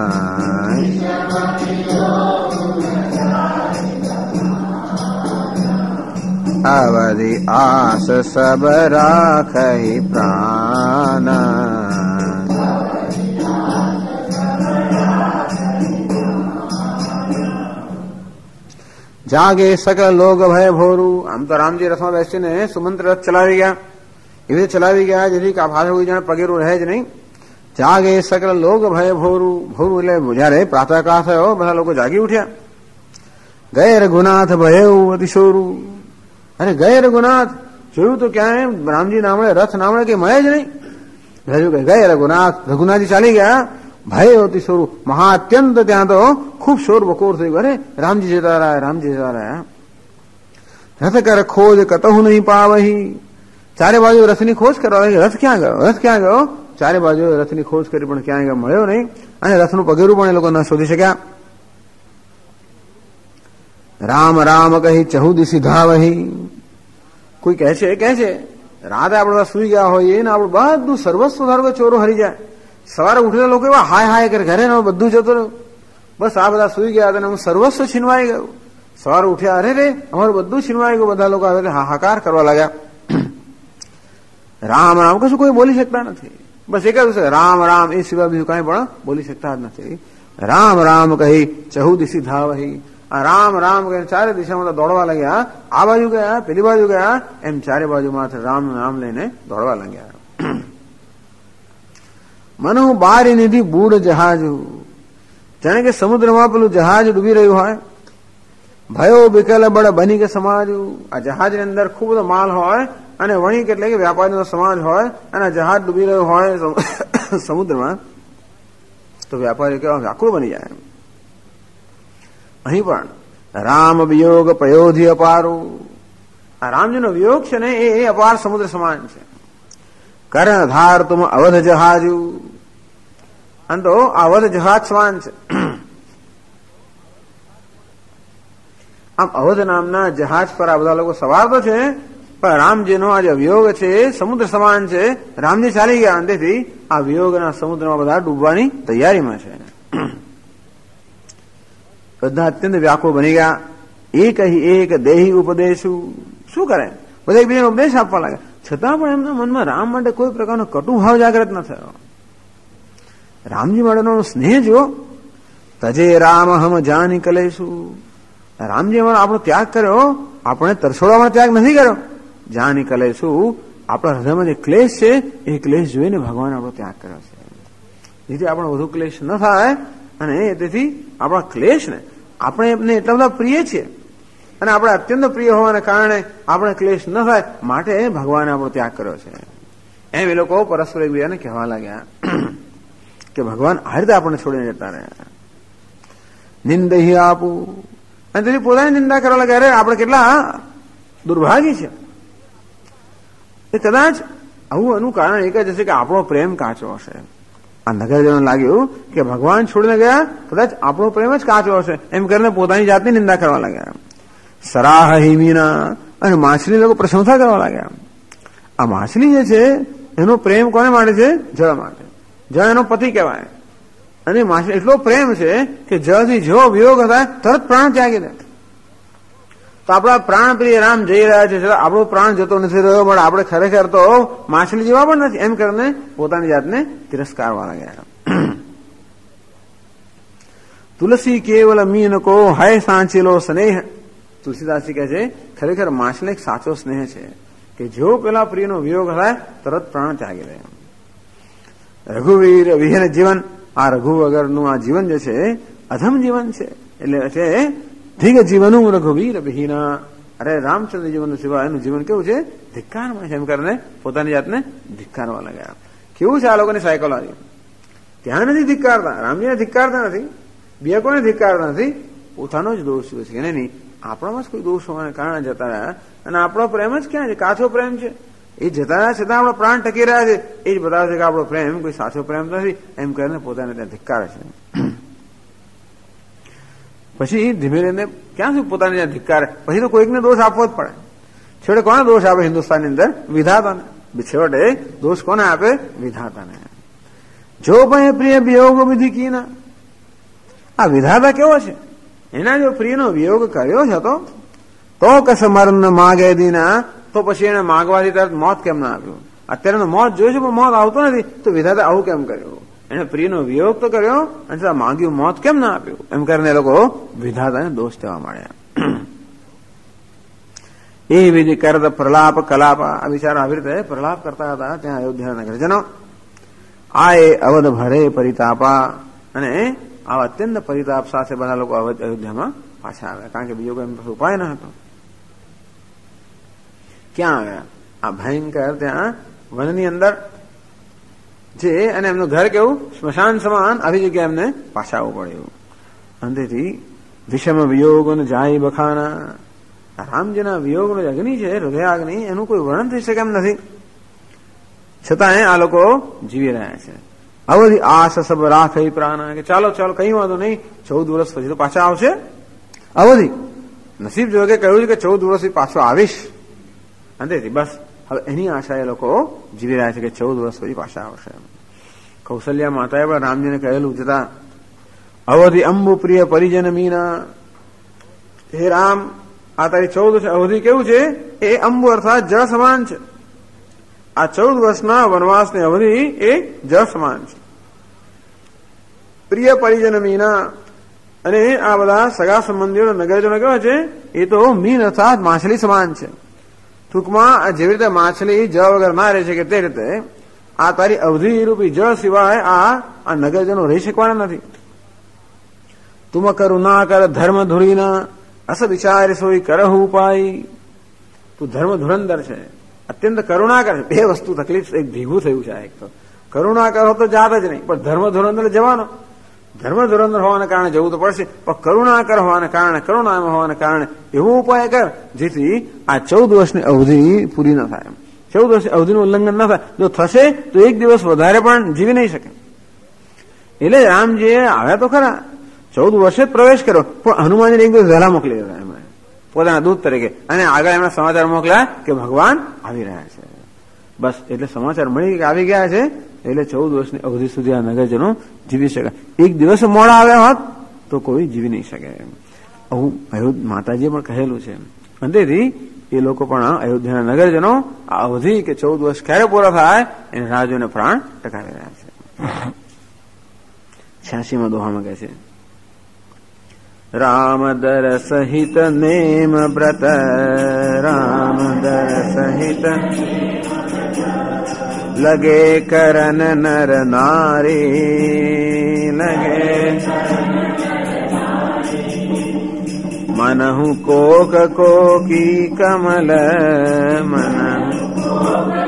Speaker 1: अवधि आस सब राखहि प्राण, જાગે સકલ લોગ ભય ભોરું. આમ તો રામજી રથમાં બેસીને સુમંત્ર રથ ચલાવી ગયા, એવી રીતે ચલાવી ગયા જેથી કે પાછળ કોઈ જણ પગેરું રહે જ નહીં. જાગે સકલ લોગ ભય ભોરું, ભોરું એટલે જયારે પ્રાતઃકાળ થયો બધા લોકો જાગી ઉઠ્યા. ગયે રઘુનાથ ભયઉ અતિશોરું, અરે ગયે રઘુનાથ જોયું તો ક્યાંય રામજી નામડે રથ નામડે કે મળે જ નહીં. ગયે રઘુનાથ, રઘુનાથજી ચાલી ગયા ભય હોતી શોરું મહા અત્યંત ત્યાં તો ખૂબ શોર બકોર થઈ ગયો. અરે રામજી જતા રહ્યા, રામજી જતા રહ્યા. રથ કર ખોજ કતહુ નહીં પાવહી. ચારે બાજુ રથની ખોજ કરવા લાગી. રથ ક્યાં ગયો, રથ ક્યાં ગયો? ચારે બાજુ રથની ખોજ કરી પણ ક્યાંય ગયો, મળ્યો નહીં. અને રથનું પગેરું પણ એ લોકો ન શોધી શક્યા. રામ રામ કહી ચહુદિશી ધાવહી. કોઈ કહે છે રાતે આપણે સુઈ ગયા હોઈએ ને આપણું બધું સર્વસ્વ ધારો કે ચોરો હરી જાય. સવારે ઉઠેલા લોકો એવા હાય હાય કરે ઘરે બધું જતો રહ્યું. બસ આ બધા સુઈ ગયા હતા, હું સર્વસ્વ છીનવાઈ ગયું. સવારે ઉઠ્યા, અરે રે અમારું બધું છીનવાઈ ગયું. બધા લોકો આવે હાહાકાર કરવા લાગ્યા. રામ રામ કશું કોઈ બોલી શકતા નથી. બસ એક જ છે રામ રામ, એ સિવાય બીજું કઈ પણ બોલી શકતા જ નથી. રામ રામ કહી ચહુદિશી ધાવહી. આ રામ રામ કહીને ચારે દિશામાં દોડવા લાગ્યા. આ બાજુ ગયા, પેલી બાજુ ગયા, એમ ચારે બાજુમાં રામ નામ લઈને દોડવા લાગ્યા. મનુ બારી નિધિ બૂઢ જહાજ. જાણે કે સમુદ્રમાં પેલું જહાજ ડૂબી રહ્યું હોય. ભયો બિકલ બળ બની કે સમાજ. આ જહાજની અંદર ખૂબ બધો માલ હોય અને વણિક એટલે કે વ્યાપારીનો સમાજ હોય અને જહાજ ડૂબી રહ્યું હોય સમુદ્રમાં, તો વ્યાપારી કેવા વ્યાકુળ બની જાય. અહીં પણ રામ વિયોગ પયોધી અપારું. આ રામજીનો વિયોગ છે ને એ અપાર સમુદ્ર સમાન છે. કરણ ધાર તુમ અવધ જહાજ. આમ તો અવધ જહાજ સમાન છે. આમ અવધ નામના જહાજ પર આ બધા લોકો સવાર તો છે, પણ રામજીનો આ જે વિયોગ છે એ સમુદ્ર સમાન છે. રામજી ચાલી ગયા, અંતેથી આ વિયોગના સમુદ્રમાં બધા ડૂબવાની તૈયારીમાં છે. બધા અત્યંત વ્યાકુળ બની ગયા. એક એક દેહી ઉપદેશું. શું કરે? બધા એકબીજાને ઉપદેશ આપવા લાગ્યા. છતાં પણ એમના મનમાં રામ માટે કોઈ પ્રકારનો કટુ ભાવ જાગૃત ન થયો. રામજી માટેનો સ્નેહ જો તજે રામ હમ જાની કલેશું. રામજી અમારો આપણો ત્યાગ કર્યો, આપણે તરછોડવાનો ત્યાગ નથી કર્યો. જાની કલેશું, આપણા હૃદયમાં જે ક્લેશ છે એ ક્લેશ જોઈને ભગવાન આપણો ત્યાગ કર્યો છે. જેથી આપણો વધુ ક્લેશ ન થાય અને તેથી આપણા ક્લેશને આપણે એમને એટલા બધા પ્રિય છીએ અને આપણે અત્યંત પ્રિય હોવાને કારણે આપણે ક્લેશ ન થાય માટે ભગવાને આપણો ત્યાગ કર્યો છે. એમ એ લોકો પરસ્પર એકબીજાને કહેવા લાગ્યા કે ભગવાન આ રીતે આપણને છોડીને જતા રહ્યા. નિંદહી આપું. અને તેથી પોતાની નિંદા કરવા લાગ્યા. અરે આપણે કેટલા દુર્ભાગી છે. એ કદાચ આવું એનું કારણ એક જ હશે કે આપણો પ્રેમ કાચો હશે. આ નગરજનો લાગ્યું કે ભગવાન છોડીને ગયા, કદાચ આપણો પ્રેમ જ કાચો હશે એમ કરીને પોતાની જાતની નિંદા કરવા લાગ્યા. સરાહ હિમીના. અને માછલી લોકો પ્રશંસા કરવા લાગ્યા. આ માછલી જે છે એનો પ્રેમ કોને માટે છે? જળ માટે. જળ એનો પતિ કહેવાય. અને માછલી એટલો પ્રેમ છે કે જળથી જેવો વિયોગ થાય તરત પ્રાણ ત્યાગી દે. તો આપણા પ્રાણ પ્રિય રામ જઈ રહ્યા છે, આપણો પ્રાણ જતો નથી રહ્યો, પણ આપણે ખરેખર તો માછલી જેવા પણ નથી એમ કરીને પોતાની જાતને તિરસ્કારવા લાગ્યા. તુલસી કેવલ મીન કો હૈ સાંચેલો સ્નેહ. તુલસીદાસજી કહે છે ખરેખર માછલી એક સાચો સ્નેહ છે કે જો પેલા પ્રિયનો વિયોગ થાય તરત પ્રાણ ત્યાગી દે. રઘુવીર વિહીન જીવન. આ રઘુ વગરનું આ જીવન જે છે અધમ જીવન છે. એટલે છે ઠીક જીવનું રઘુવીર વિહીના. અરે રામચંદ્ર જીવન સિવાય એનું જીવન કેવું છે? ધિક્કારમાં છે એમ કરીને પોતાની જાતને ધિક્કારવા લાગ્યા. કેવું છે આ લોકોની સાયકોલોજી? ત્યાં નથી ધિક્કારતા, રામજીને ધિક્કારતા નથી, બીજા કોઈને ધિક્કારતા નથી, પોતાનો જ દોષ છે કે નહીં આપણામાં જ કોઈ દોષ હોવાને કારણે જતા રહ્યા. અને આપણો પ્રેમ જ ક્યાં છે? કાચો પ્રેમ છે. એ જતા રહ્યા છતાં આપણા પ્રાણ ટકી રહ્યા છે. એ જ બતાવે છે કે આપણો પ્રેમ કોઈ સાચો પ્રેમ નથી એમ કરીને પોતાને ત્યાં ધિક્કારે છે. પછી ધીમે ધીમે ક્યાં સુધી પોતાને ત્યાં ધિક્કારે? પછી તો કોઈકને દોષ આપવો જ પડે. છેવટે કોને દોષ આપે હિન્દુસ્તાનની અંદર? વિધાતાને. છેવટે દોષ કોને આપે? વિધાતાને. જો ભાઈ પ્રિય વિયોગ વિધિ કીના. આ વિધાતા કેવો છે? એના જો પ્રિયનો વિયોગ કર્યો છે તો કસ મરણ માગે દીના. તો પછી એને માગવાથી તરત મોત કેમ ના આપ્યું? અત્યારે મોત જોયું છે પણ મોત આવતો નથી, તો વિધાતા આવું કેમ કર્યું? એને પ્રિયનો વિયોગ તો કર્યો અને છતાં માંગ્યું મોત કેમ ના આપ્યું? એમ કરીને એ લોકો વિધાતાને દોષ દેવા માંડ્યા. એ વિધિ કરત પ્રલાપ કલાપ. આ વિચારો આવી રીતે પ્રલાપ કરતા હતા ત્યાં અયોધ્યા નગરજનો. આ એ અવધ ભરે પરિતાપા. અને આવા અત્યંત પરિતાપ સાથે બધા લોકો અયોધ્યામાં પાછા આવ્યા, કારણ કે બીજો કોઈ ઉપાય ન હતો. ક્યાં આવ્યા? આ ભયંકર ત્યાં વનની અંદર જે અને એમનું ઘર કેવું સ્મશાન સમાન આવી જગ્યાએ એમને પાછા આવવું પડ્યું. અંતેથી વિષમ વિયોગનો જાય બખાના, રામજીના વિયોગનો જે અગ્નિ છે, હૃદયાગ્નિ, એનું કોઈ વર્ણન થઈ શકે એમ નથી. છતાંય આ લોકો જીવી રહ્યા છે. અવધિ આસ સબ રાખે પ્રાણ, કે ચાલો ચાલો કઈ વાંધો નહીં, 14 વર્ષ પછી તો પાછા આવશે. અવધિ નસીબ જોગે કહ્યું છે કે 14 વર્ષથી પાછો આવીશ. અંતેથી બસ હવે એની આશા એ લોકો જીવી રહ્યા છે કે 14 વર્ષ પછી પાછા આવશે. કૌશલ્યા માતાએ પણ રામજીને કહેલું છતાં અવધિ અંબુ પ્રિય પરિજન મીના, હે રામ આ તારી 14 વર્ષ અવધિ કેવું છે, એ અંબુ અર્થાત જળ સમાન છે. આ 14 વર્ષના વનવાસની અવધિ એ જળ સમાન છે. પ્રિય પરિજન મીના, અને આ બધા સગા સંબંધીઓ નગરજનો કેવા છે, એ તો મીન અર્થાત માછલી સમાન છે. ટૂંકમાં જેવી રીતે માછલી જળ વગર ના રહે છે કે તે રીતે આ તારી અવધિ રૂપી જળ સિવાય આ નગરજનો રહી શકવાના નથી. તુમ કરુણા કર ધર્મ ધુરીના, અસ વિચાર સોઈ કરહુ ઉપાય. તું ધર્મ ધુરંદર છે, અત્યંત કરુણા કરે. બે વસ્તુ તકલીફ એક ભેગું થયું છે. એક તો કરુણા કરો તો જાત જ નહીં, પણ ધર્મ ધુરંદર જવાનો. ધર્મ ધુરંદર હોવાને કારણે જવું તો પડશે, પણ કરુણાકર હોવાને કારણે, કરુણામાં હોવાને કારણે એવો ઉપાય કર જેથી આ 14 વર્ષની અવધિ પૂરી ન થાય. 14 વર્ષની અવધિનું ઉલ્લંઘન ન થાય. જો થશે તો એક દિવસ વધારે પણ જીવી નહીં શકે. એટલે રામજીએ આવ્યા તો ખરા, 14 વર્ષે જ પ્રવેશ કર્યો, પણ હનુમાનજીને એક દિવસ વહેલા મોકલી દીધા એમણે પોતાના દૂત તરીકે, અને આગળ એમણે સમાચાર મોકલ્યા કે ભગવાન આવી રહ્યા છે. બસ એટલે સમાચાર મળી કે આવી ગયા છે, એટલે 14 વર્ષની અવધિ સુધી આ નગરજનો જીવી શકે. એક દિવસ મોડા આવ્યા હોત તો કોઈ જીવી નહીં શકે. આવું માતાજીએ પણ કહેલું છે. અંતેથી એ લોકો પણ અયોધ્યાના નગરજનો આ અવધિ કે 14 વર્ષ ક્યારે પૂરા થાય એને રાહ જોઈને પ્રાણ ટકાવી રહ્યા છે. 86માં દોહામાં કહે છે, રામ દર સહિત નેમ વ્રત, રામ દર સહિત લગે કરન નર નારી, લગે મનહુ કોક કોકી કમલ, મનહુ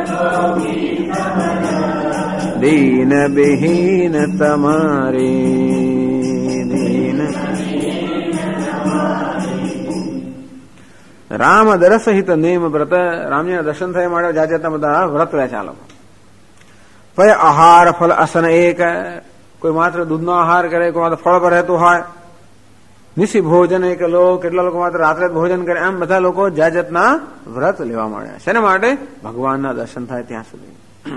Speaker 1: દીન બિહીન તમારી, દીન રામ દર સહિત નેમ વ્રત. રામજીના દર્શન થયા માટે જાત જાતના બધા વ્રત રહ્યા ચાલો. ભય આહાર ફલ અસન એક, કોઈ માત્ર દૂધનો આહાર કરે, કોઈ માત્ર ફળ પર રહેતું હોય. નિશી ભોજન એક લોક, કેટલા લોકો માત્ર રાત્રે ભોજન કરે. આમ બધા લોકો જાત જાતના વ્રત લેવા માંડ્યા. શેના માટે? ભગવાનના દર્શન થાય ત્યાં સુધી.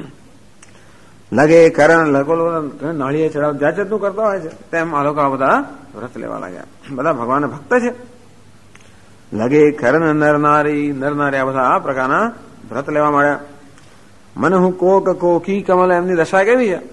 Speaker 1: લગે કરણ, લોકો નાળીએ ચડાવ જાત જાતનું કરતા હોય છે, તેમ આ લોકો બધા વ્રત લેવા લાગ્યા. બધા ભગવાનના ભક્ત છે. લગે કરણ નરનારી, નરનારી આ બધા આ પ્રકારના વ્રત લેવા માંડ્યા. મને હું કોક કોકી કમલ, એમની દશા કેવી છે?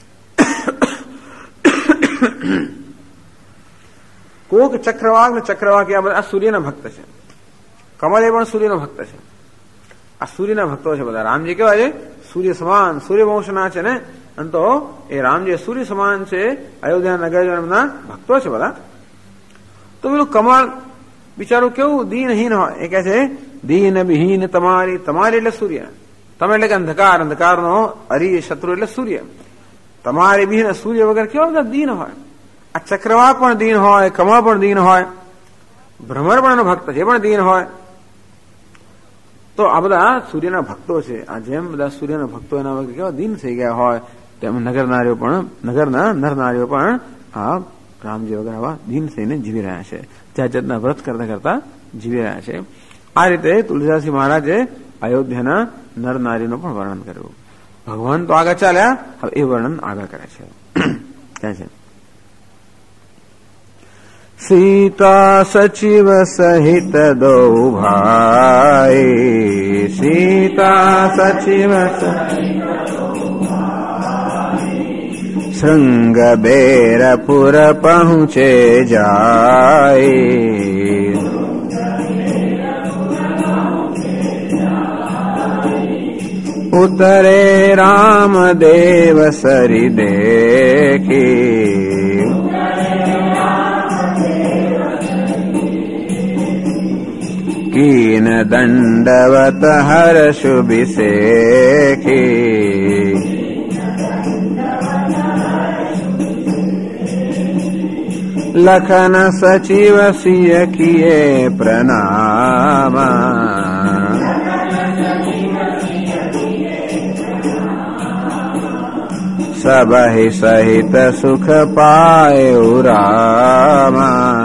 Speaker 1: કોક ચક્રવાક ને ચક્રવાક આ સૂર્યના ભક્ત છે. કમલ એ પણ સૂર્યનો ભક્ત છે. આ સૂર્યના ભક્તો છે બધા. રામજી કેવા છે? સૂર્ય સમાન, સૂર્યવંશના છે ને. અને તો એ રામજી સૂર્ય સમાન છે. અયોધ્યા નગરના ભક્તો છે બધા. તો પેલું કમળ બિચારું કેવું દીનહીન હોય. એ કહે છે દીન વિહીન તમારી, તમારી એટલે સૂર્ય, તમે એટલે કે અંધકાર, અંધકારનો હરિ શત્રુ એટલે સૂર્ય. તમારી બિહીન, સૂર્ય વગર કેવા બધા દીન હોય. આ ચક્રવાક પણ દીન હોય, કમળ પણ દીન હોય, ભ્રમર પણ એનો ભક્ત છે, એ પણ દીન હોય. તો આ બધા સૂર્યના ભક્તો છે. આ જેમ બધા સૂર્યના ભક્તો એના વગર કેવા દીન થઈ ગયા હોય, તેમ નગરના નરનારીઓ પણ આ રામજી વગર આવા દીન થઈને જીવી રહ્યા છે. જાત જાતના વ્રત કરતા કરતા જીવી રહ્યા છે. આ રીતે તુલસીદાસજી મહારાજે અયોધ્યાના નર નારીનું પણ વર્ણન કર્યું. ભગવાન તો આગળ ચાલ્યા, હવે એ વર્ણન આગળ કરે છે. કહે છે, સીતા સચિવ સહિત દો ભાઈ, સીતા સચિવ સંગ બેરપુર પહોંચે જાય, ઉતરે રામદેવ સરી દેખી, કીન દંડવત હર્ષ બિસેખી, લખન સચિવ સિય કિએ પ્રણામ સબહિ સહિત સુખ પાયો રામ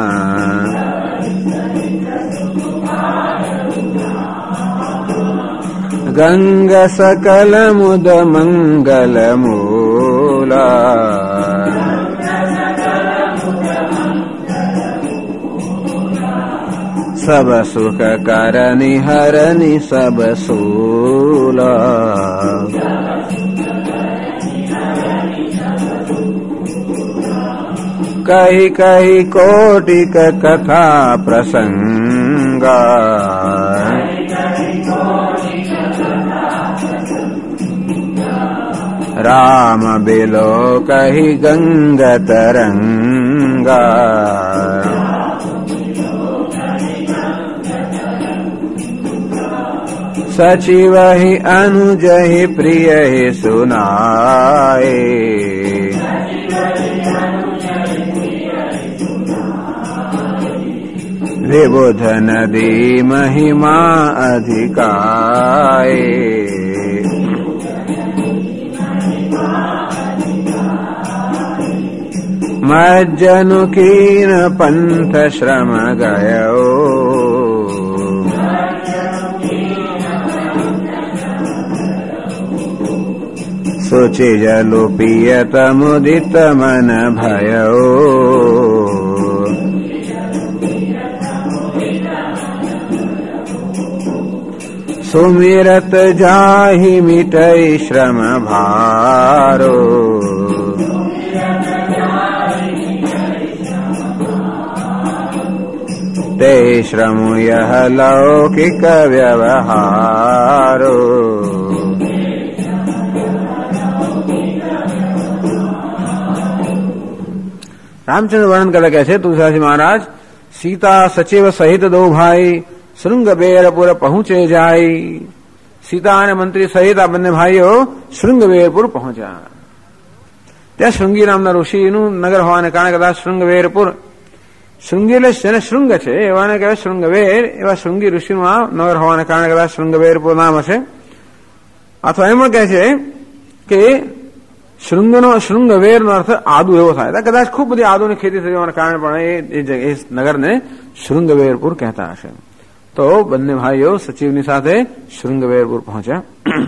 Speaker 1: ગંગ સકલ મુદ મંગલ મૂલા સબ સુખ કરનિ હરની સબ સૂલા કહી કહી કોટિક કથા પ્રસંગા રામ બિલો કહી ગંગ તરંગા સચિવ હિ અનુજ હિ પ્રિય હિ સુનાય વિબુધ નદી મહિમા અધિકાય મજ્જનુ કીન પંથ શ્રમ ગયો સુચિ જલુ પિયત મુદિત મન ભયો સુમિરત જાહિ મિટઈ શ્રમ ભારો તે શ્રમુ યહ લૌકિક વ્યવહારો રામચંદ્ર વર્ણન કરે કે છે તુલસીદાસ મહારાજ સીતા સચિવ સહિત દો ભાઈ શૃંગબેરપુર પહોંચે જાય સીતા અને મંત્રી સહિત આ બંને ભાઈઓ શૃંગબેરપુર પહોંચ્યા ત્યાં શૃંગી નામના ઋષિનું નગર હોવાને કારણે કદાચ શૃંગવેરપુર શૃંગી એટલે જેને શૃંગ છે એવાને કહેવાય શૃંગવેર એવા શૃંગી ઋષિનું આ નગર હોવાને કારણે કદાચ શૃંગવેરપુર નામ હશે અથવા એમ પણ કહે છે કે શૃંગવેરનો અર્થ આદુ એવો થાય કદાચ ખૂબ બધી આદુની ખેતી થઈ હોવાને કારણે પણ એ નગરને શૃંગવેરપુર કહેતા હશે તો બંને ભાઈઓ સચિવની સાથે શૃંગવેરપુર પહોંચ્યા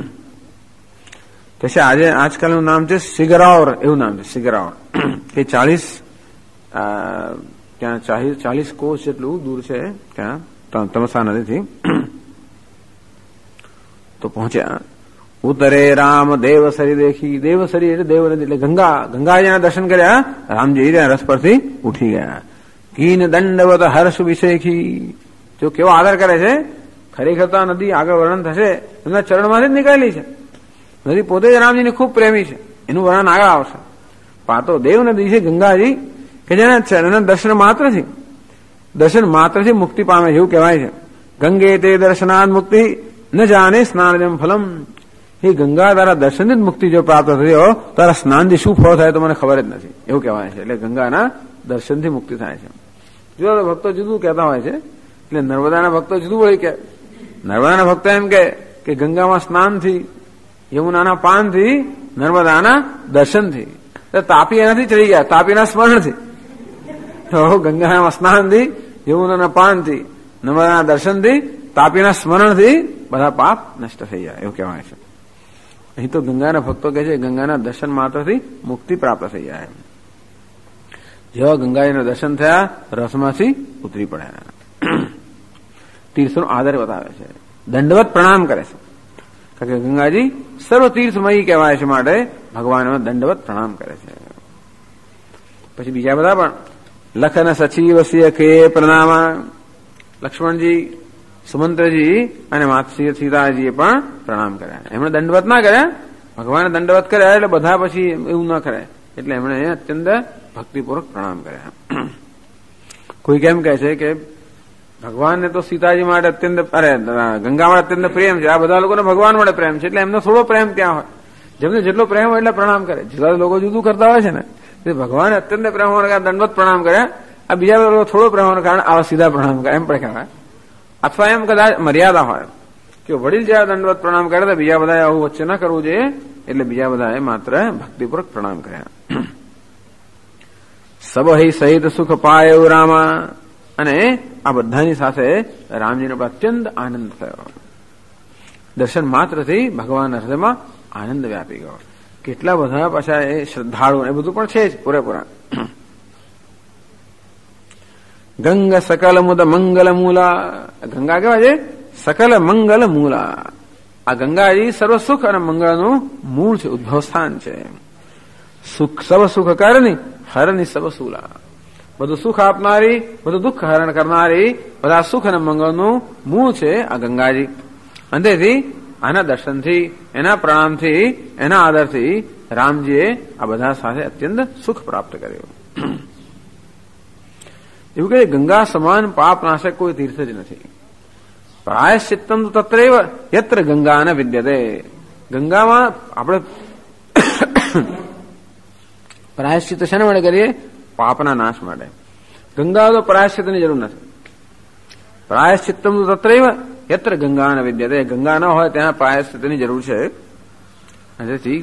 Speaker 1: પછી આજે આજકાલનું નામ છે સિગરાવર એવું નામ છે સિગરાવર એ 40 કોષ જેટલું દૂર છે ત્યાં તમસા નદીથી તો પહોંચ્યા ઉતરે રામ દેવસરી દેખી દેવસરી એટલે દેવ નદી એટલે ગંગાજીના દર્શન કર્યા રામજી રસ પરથી ઉઠી ગયા કીન દંડવત હર્ષ વિશેખી જો કેવો આદર કરે છે ખરેખર તો આ નદી આગળ વર્ણન થશે એમના ચરણમાંથી જ નીકળેલી છે નદી પોતે જ રામજીને ખૂબ પ્રેમી છે એનું વર્ણન આગળ આવશે પાતો દેવ નદી છે ગંગાજી કે જેના દર્શન માત્રથી મુક્તિ પામે એવું કહેવાય છે ગંગે તે દર્શનાદ મુક્તિ ન જાણે સ્નાન ફલમ એ ગંગા તારા દર્શનથી જ મુક્તિ જો પ્રાપ્ત થયો તારા સ્નાનથી શું ફળ થાય તો મને ખબર જ નથી એવું કહેવાય છે એટલે ગંગાના દર્શનથી મુક્તિ થાય છે જો ભક્તો જુદું કહેતા હોય છે એટલે નર્મદાના ભક્તો જુદું વળી કે નર્મદાના ભક્તો એમ કે ગંગામાં સ્નાનથી યમુનાના પાનથી નર્મદાના દર્શનથી તાપી એનાથી ચડી ગયા તાપીના સ્મરણથી તો ગંગાના સ્નાનથી યમુનાના પાનથી નર્મદાના દર્શનથી તાપીના સ્મરણથી બધા પાપ નષ્ટ થઈ જાય એવું કહેવાય છે અહીં તો ગંગાના ભક્તો કહે છે ગંગાના દર્શન માત્રથી મુક્તિ પ્રાપ્ત થઈ જાય જેવા ગંગાજીના દર્શન થયા રસમાંથી ઉતરી પડ્યા તીર્થનો આદર બતાવે છે દંડવત પ્રણામ કરે છે કારણ કે ગંગાજી સર્વ તીર્થમયી કહેવાય છે માટે ભગવાન દંડવત પ્રણામ કરે છે પછી બીજા બધા પણ લખન સચિવ સિય કે પ્રણામ લક્ષ્મણજી સુમંત્રજી અને માતૃ સીતાજીએ પણ પ્રણામ કર્યા એમણે દંડવત ના કર્યા ભગવાને દંડવત કર્યા એટલે બધા પછી એવું ના કરે એટલે એમણે અત્યંત ભક્તિપૂર્વક પ્રણામ કર્યા કોઈ કેમ કહે છે કે ભગવાનને તો સીતાજી માટે અત્યંત ગંગા માટે અત્યંત પ્રેમ છે આ બધા લોકોને ભગવાન માટે પ્રેમ છે એટલે એમનો થોડો પ્રેમ ત્યાં હોય જેમને જેટલો પ્રેમ હોય એટલે પ્રણામ કરે જેટલા લોકો જુદું કરતા હોય છે ને ભગવાન અત્યંત પ્રેમ હોવાને દંડવત પ્રણામ કર્યા આ બીજા લોકો થોડો પ્રમાણનું કારણ આવા સીધા પ્રણામ કરે એમ પણ કહેવાય. અથવા એમ કદાચ મર્યાદા હોય કે વડીલ જયારે દંડવત પ્રણામ કરે તો બીજા બધા આવું વચ્ચે ના કરવું જોઈએ, એટલે બીજા બધા માત્ર ભક્તિપૂર્વક પ્રણામ કર્યા. સબહી સહિત સુખ પાયો રામા, અને આ બધાની સાથે રામજીનો અત્યંત આનંદ થયો. દર્શન માત્રથી ભગવાનના હૃદયમાં આનંદ વ્યાપી ગયો. કેટલા બધા પાછા એ શ્રદ્ધાળુ એ બધું પણ છે જ પૂરેપૂરા. ગંગ સકલ મુદ મંગલ મૂલા, ગંગા કેવા છે? સકલ મંગલ મૂલા. આ ગંગાજી સર્વ સુખ અને મંગળનું મૂળ છે, ઉદ્ભવ સ્થાન છે. સુખ સબ સુખ કરની હરની સબ સુલા, બધું સુખ આપનારી, બધું દુઃખ હરણ કરનારી, બધા સુખ અને મંગળનું મૂળ છે આ ગંગાજી. અને તેથી આના દર્શનથી, એના પ્રણામથી, એના આદરથી રામજીએ આ બધા સાથે અત્યંત સુખ પ્રાપ્ત કર્યું. એવું કે ગંગા સમાન પાપ નાશક કોઈ તીર્થ જ નથી. પ્રાયશ્ચિત્તમ તત્રૈવ યત્ર ગંગા ન વિદ્યતે. ગંગામાં આપણે પ્રાયશ્ચિત્ત શેના માટે કરીએ? પાપના નાશ માટે. ગંગા તો પ્રાયશ્ચિત્તની જરૂર નથી. પ્રાયશ્ચિત્તમ તત્રૈવ યત્ર ગંગા ન વિદ્યતે. ગંગા ન હોય ત્યાં પ્રાયશ્ચિત્તની જરૂર છે. તેથી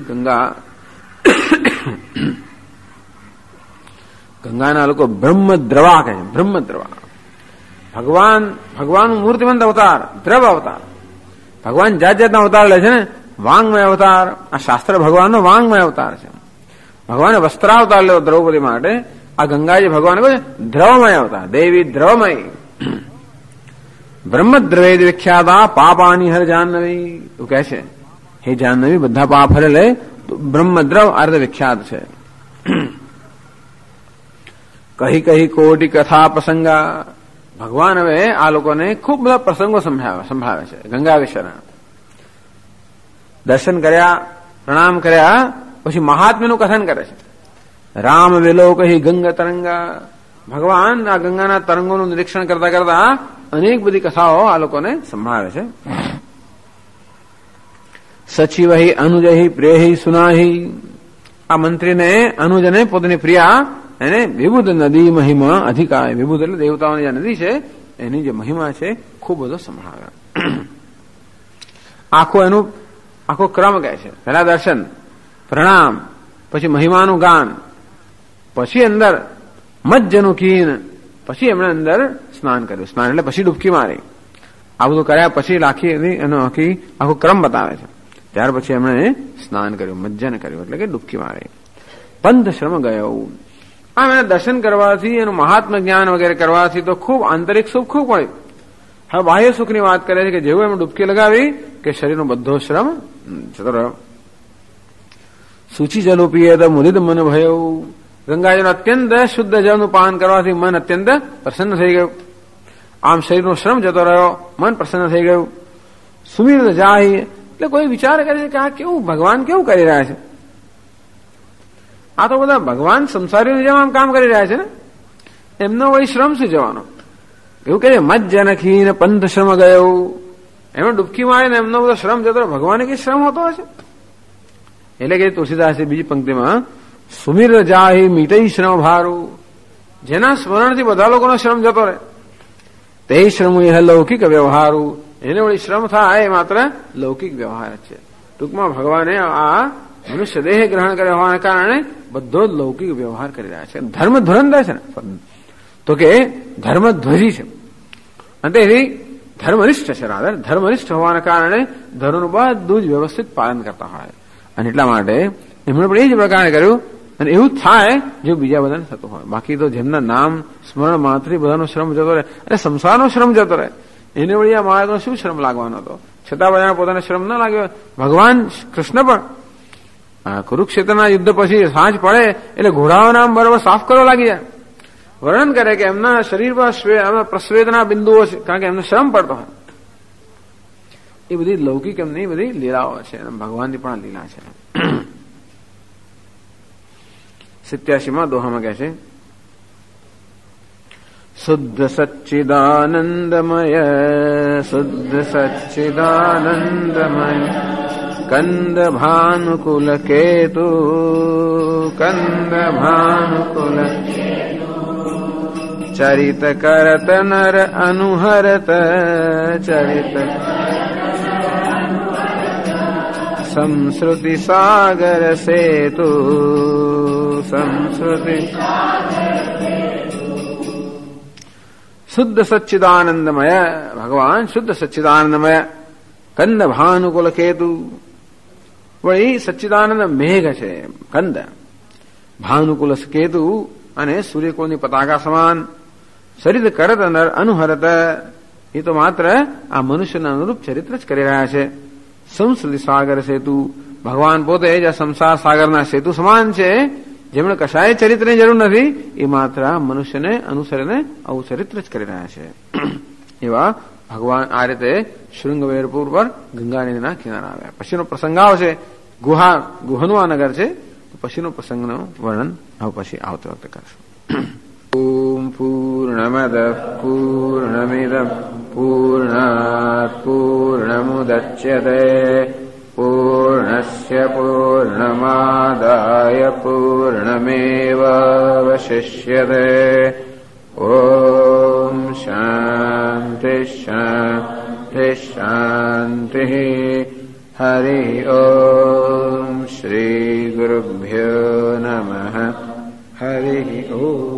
Speaker 1: ગંગાના લોકો બ્રહ્મદ્રવા કહે છે. બ્રહ્મદ્રવા ભગવાન મૂર્તિમંત અવતાર, દ્રવ અવતાર. ભગવાન જાત જાતના અવતાર લે છે ને. વાંગમય અવતાર, આ શાસ્ત્ર ભગવાનનો વાંગમય અવતાર છે. ભગવાને વસ્ત્રાવતાર લેવો દ્રૌપદી માટે. આ ગંગાજી ભગવાન કહે છે દ્રવમય અવતાર, દેવી દ્રવમય. બ્રહ્મદ્રવેદ વિખ્યાતા પાપાની હર જાહ્નવી, એવું કહે છે. હે જાહ્નવી, બધા પાપ હરે લે. બ્રહ્મદ્રવ અર્ધ વિખ્યાત છે. કહી કહી કોટી કથા પ્રસંગા. ભગવાન હવે આ લોકોને ખૂબ બધા પ્રસંગો સંભળાવે છે ગંગા વિશેના. દર્શન કર્યા, પ્રણામ કર્યા, પછી મહાત્મ્યનું કથન કરે છે. રામ વિલોકહી ગંગા તરંગા. ભગવાન આ ગંગાના તરંગોનું નિરીક્ષણ કરતા કરતા અનેક બધી કથાઓ આ લોકોને સંભળાવે છે. સચિવહી અનુજહી પ્રેહી સુનાહી. આ મંત્રીને અનુજને પોતાની પ્રિયા એને વિબુધ નદી મહિમા અધિકાય. વિબુધ એટલે દેવતાઓની જે નદી છે એની જે મહિમા છે ખૂબ બધો સંભળાવે. આખો ક્રમ કહે છે. પહેલા દર્શન, પ્રણામ, પછી મહિમાનું ગાન, પછી અંદર મજ્જનું કીન, પછી એમણે અંદર સ્નાન કર્યું. સ્નાન એટલે પછી ડૂબકી મારી. આ બધું કર્યા પછી એનો આખો ક્રમ બતાવે છે. ત્યાર પછી એમણે સ્નાન કર્યું, મજ્જન કર્યું, એટલે કે ડૂબકી મારી. પંથ શ્રમ ગયો. આમ એના દર્શન કરવાથી, એનું મહાત્મ જ્ઞાન વગેરે કરવાથી તો ખૂબ આંતરિક સુખ ખૂબ મળ્યું. હવે બાહ્ય સુખની વાત કરે છે કે જેવું એમ ડૂબકી લગાવી કે શરીરનો બધો શ્રમ જતો રહ્યો. સૂચિ જલો પીએ તો મુદિત મન ભયું. ગંગાજીનું અત્યંત શુદ્ધ જળનું પાન કરવાથી મન અત્યંત પ્રસન્ન થઈ ગયું. આમ શરીરનો શ્રમ જતો રહ્યો, મન પ્રસન્ન થઈ ગયું. સુમીર જાય એટલે કોઈ વિચાર કરે છે કે આ કેવું ભગવાન કેવું કરી રહ્યા છે. આ તો બધા ભગવાન સંસારીઓની જેમ આમ કામ કરી રહ્યા છે ને, એમનો વળી શ્રમ શું જવાનો. એવું કહે મજ્જનખીન પંથ શ્રમ ગયો. એમાં ડૂબકી મારે ને એમનો બધો શ્રમ જતો, ભગવાને કઈ શ્રમ હોતો હશે. એટલે કે તુલસીદાસે બીજી પંક્તિમાં સુમીર જાહી મીટઈ શ્રમ ભારું. જેના સ્મરણથી બધા લોકોનો શ્રમ જતો રહે તે શ્રમ લૌકિક વ્યવહારું. એને વળી શ્રમ થાય એ માત્ર લૌકિક વ્યવહાર છે. ટૂંકમાં ભગવાને આ મનુષ્ય દેહ ગ્રહણ કર્યા હોવાના કારણે બધો જ લૌકિક વ્યવહાર કરી રહ્યા છે. ધર્મ ધુરંધર છે ને, તો કે ધર્મ ધ્વજી છે. અને તેથી ધર્મનિષ્ઠ છે. રાધર ધર્મનિષ્ઠ હોવાના કારણે ધર્મનું બધું જ વ્યવસ્થિત પાલન કરતા હોય. અને એટલા માટે એમણે પણ એ જ પ્રકારે કર્યું. અને એવું થાય જેવું બીજા બધાને થતું હોય. બાકી તો જેમના નામ સ્મરણ માત્ર બધાનો શ્રમ જતો રહે, અને સંસારનો શ્રમ જતો રહે. એને વળી આ માણસનો શું શ્રમ લાગવાનો હતો? છતાં બધાને પોતાને શ્રમ ન લાગ્યો. ભગવાન કૃષ્ણ પણ કુરુક્ષેત્રના યુદ્ધ પછી સાંજ પડે એટલે ઘોડાઓના બરોબર સાફ કરવા લાગી જાય. વર્ણન કરે કે એમના શરીર પર પ્રસ્વેદના બિંદુઓ છે, કારણ કે એમને શ્રમ પડતો હોય. એ બધી લૌકિક એમની બધી લીલાઓ છે, ભગવાનની પણ લીલા છે. 87માં દોહામાં કહે છે શુદ્ધ સચ્ચિદાનંદમય શુદ્ધ સચ્ચિદાનંદમય કંદ ભાનુકુલ કેતુ કંદ ભાનુકુલ चरित करत नर अनुहरत चरित संस्कृति सागर सेतु संस्कृति शुद्ध सच्चिदानंदमय भगवान शुद्ध सच्चिदानंदमय कंद भानुकुल केतु वही सच्चिदानंद मेघ છે કંદ ભાનુકુલ કેતુ અને સૂર્યકુળની પતાકા સમાન ચરિત કરત નર અનુહરત એ તો માત્ર આ મનુષ્યના અનુરૂપ ચરિત્ર જ કરી રહ્યા છે સંસ્કૃતિ સાગર સેતુ ભગવાન પોતે જ આ સંસાર સાગરના સેતુ સમાન છે જેમણે કશાય ચરિત્રની જરૂર નથી એ માત્ર મનુષ્યને અનુસરીને આવું ચરિત્ર જ કરી રહ્યા છે એવા ભગવાન આ રીતે શૃંગવેરપુર પર ગંગા નદીના કિનારા આવ્યા પછીનો પ્રસંગ આવશે ગુહનું આ નગર છે પછીનો પ્રસંગનું વર્ણન હવે પછી આવતી વખતે કરશું ઓમ પૂર્ણમદ પૂર્ણમિદં પૂર્ણાત પૂર્ણમુદચ્યતે પૂર્ણસ્ય પૂર્ણમાદાય પૂર્ણમેવાવશિષ્યતે ઓમ શાંતિ શાંતિ શાંતિ હરિ ઓમ શ્રી ગુરુભ્યો નમઃ હરિ ઓમ